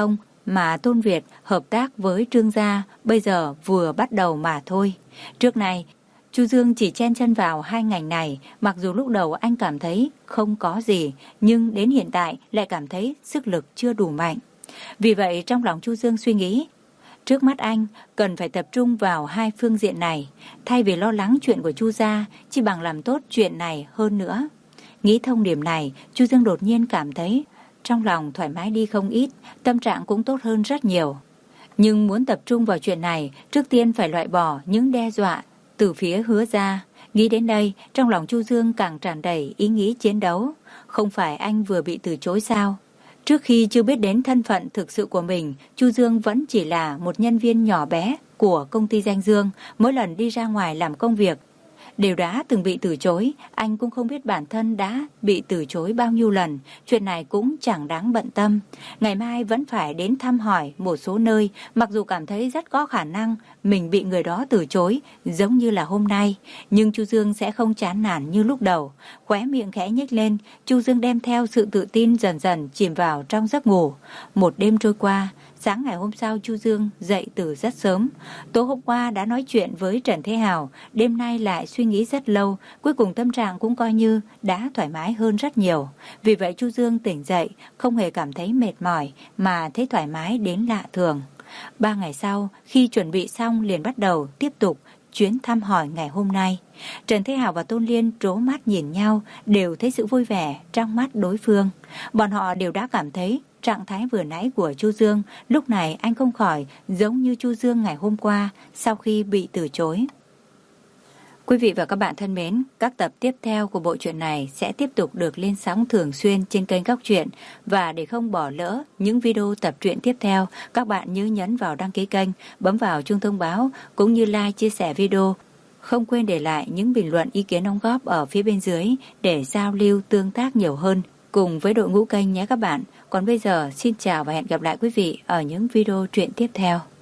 mà Tôn Việt hợp tác với Trương gia bây giờ vừa bắt đầu mà thôi. Trước này, Chu Dương chỉ chen chân vào hai ngành này, mặc dù lúc đầu anh cảm thấy không có gì, nhưng đến hiện tại lại cảm thấy sức lực chưa đủ mạnh. Vì vậy trong lòng Chu Dương suy nghĩ, trước mắt anh cần phải tập trung vào hai phương diện này, thay vì lo lắng chuyện của Chu gia, chỉ bằng làm tốt chuyện này hơn nữa. Nghĩ thông điểm này, Chu Dương đột nhiên cảm thấy trong lòng thoải mái đi không ít, tâm trạng cũng tốt hơn rất nhiều. Nhưng muốn tập trung vào chuyện này, trước tiên phải loại bỏ những đe dọa từ phía Hứa gia. Nghĩ đến đây, trong lòng Chu Dương càng tràn đầy ý nghĩ chiến đấu. Không phải anh vừa bị từ chối sao? Trước khi chưa biết đến thân phận thực sự của mình, Chu Dương vẫn chỉ là một nhân viên nhỏ bé của công ty Danh Dương. Mỗi lần đi ra ngoài làm công việc đều đã từng bị từ chối. Anh cũng không biết bản thân đã bị từ chối bao nhiêu lần. Chuyện này cũng chẳng đáng bận tâm. Ngày mai vẫn phải đến thăm hỏi một số nơi, mặc dù cảm thấy rất có khả năng mình bị người đó từ chối, giống như là hôm nay. Nhưng Chu Dương sẽ không chán nản như lúc đầu. Khóe miệng khẽ nhếch lên, Chu Dương đem theo sự tự tin dần dần chìm vào trong giấc ngủ. Một đêm trôi qua, sáng ngày hôm sau Chu Dương dậy từ rất sớm. Tối hôm qua đã nói chuyện với Trần Thế Hào, đêm nay lại suy nghĩ rất lâu, cuối cùng tâm trạng cũng coi như đã thoải mái hơn rất nhiều. Vì vậy Chu Dương tỉnh dậy, không hề cảm thấy mệt mỏi, mà thấy thoải mái đến lạ thường. Ba ngày sau, khi chuẩn bị xong liền bắt đầu tiếp tục chuyến thăm hỏi ngày hôm nay. Trần Thế Hào và Tôn Liên trố mắt nhìn nhau, đều thấy sự vui vẻ trong mắt đối phương. Bọn họ đều đã cảm thấy trạng thái vừa nãy của Chu Dương, lúc này anh không khỏi giống như Chu Dương ngày hôm qua sau khi bị từ chối. Quý vị và các bạn thân mến, các tập tiếp theo của bộ truyện này sẽ tiếp tục được lên sóng thường xuyên trên kênh Góc Truyện. Và để không bỏ lỡ những video tập truyện tiếp theo, các bạn nhớ nhấn vào đăng ký kênh, bấm vào chuông thông báo cũng như like, chia sẻ video. Không quên để lại những bình luận ý kiến đóng góp ở phía bên dưới để giao lưu tương tác nhiều hơn cùng với đội ngũ kênh nhé các bạn. Còn bây giờ xin chào và hẹn gặp lại quý vị ở những video truyện tiếp theo.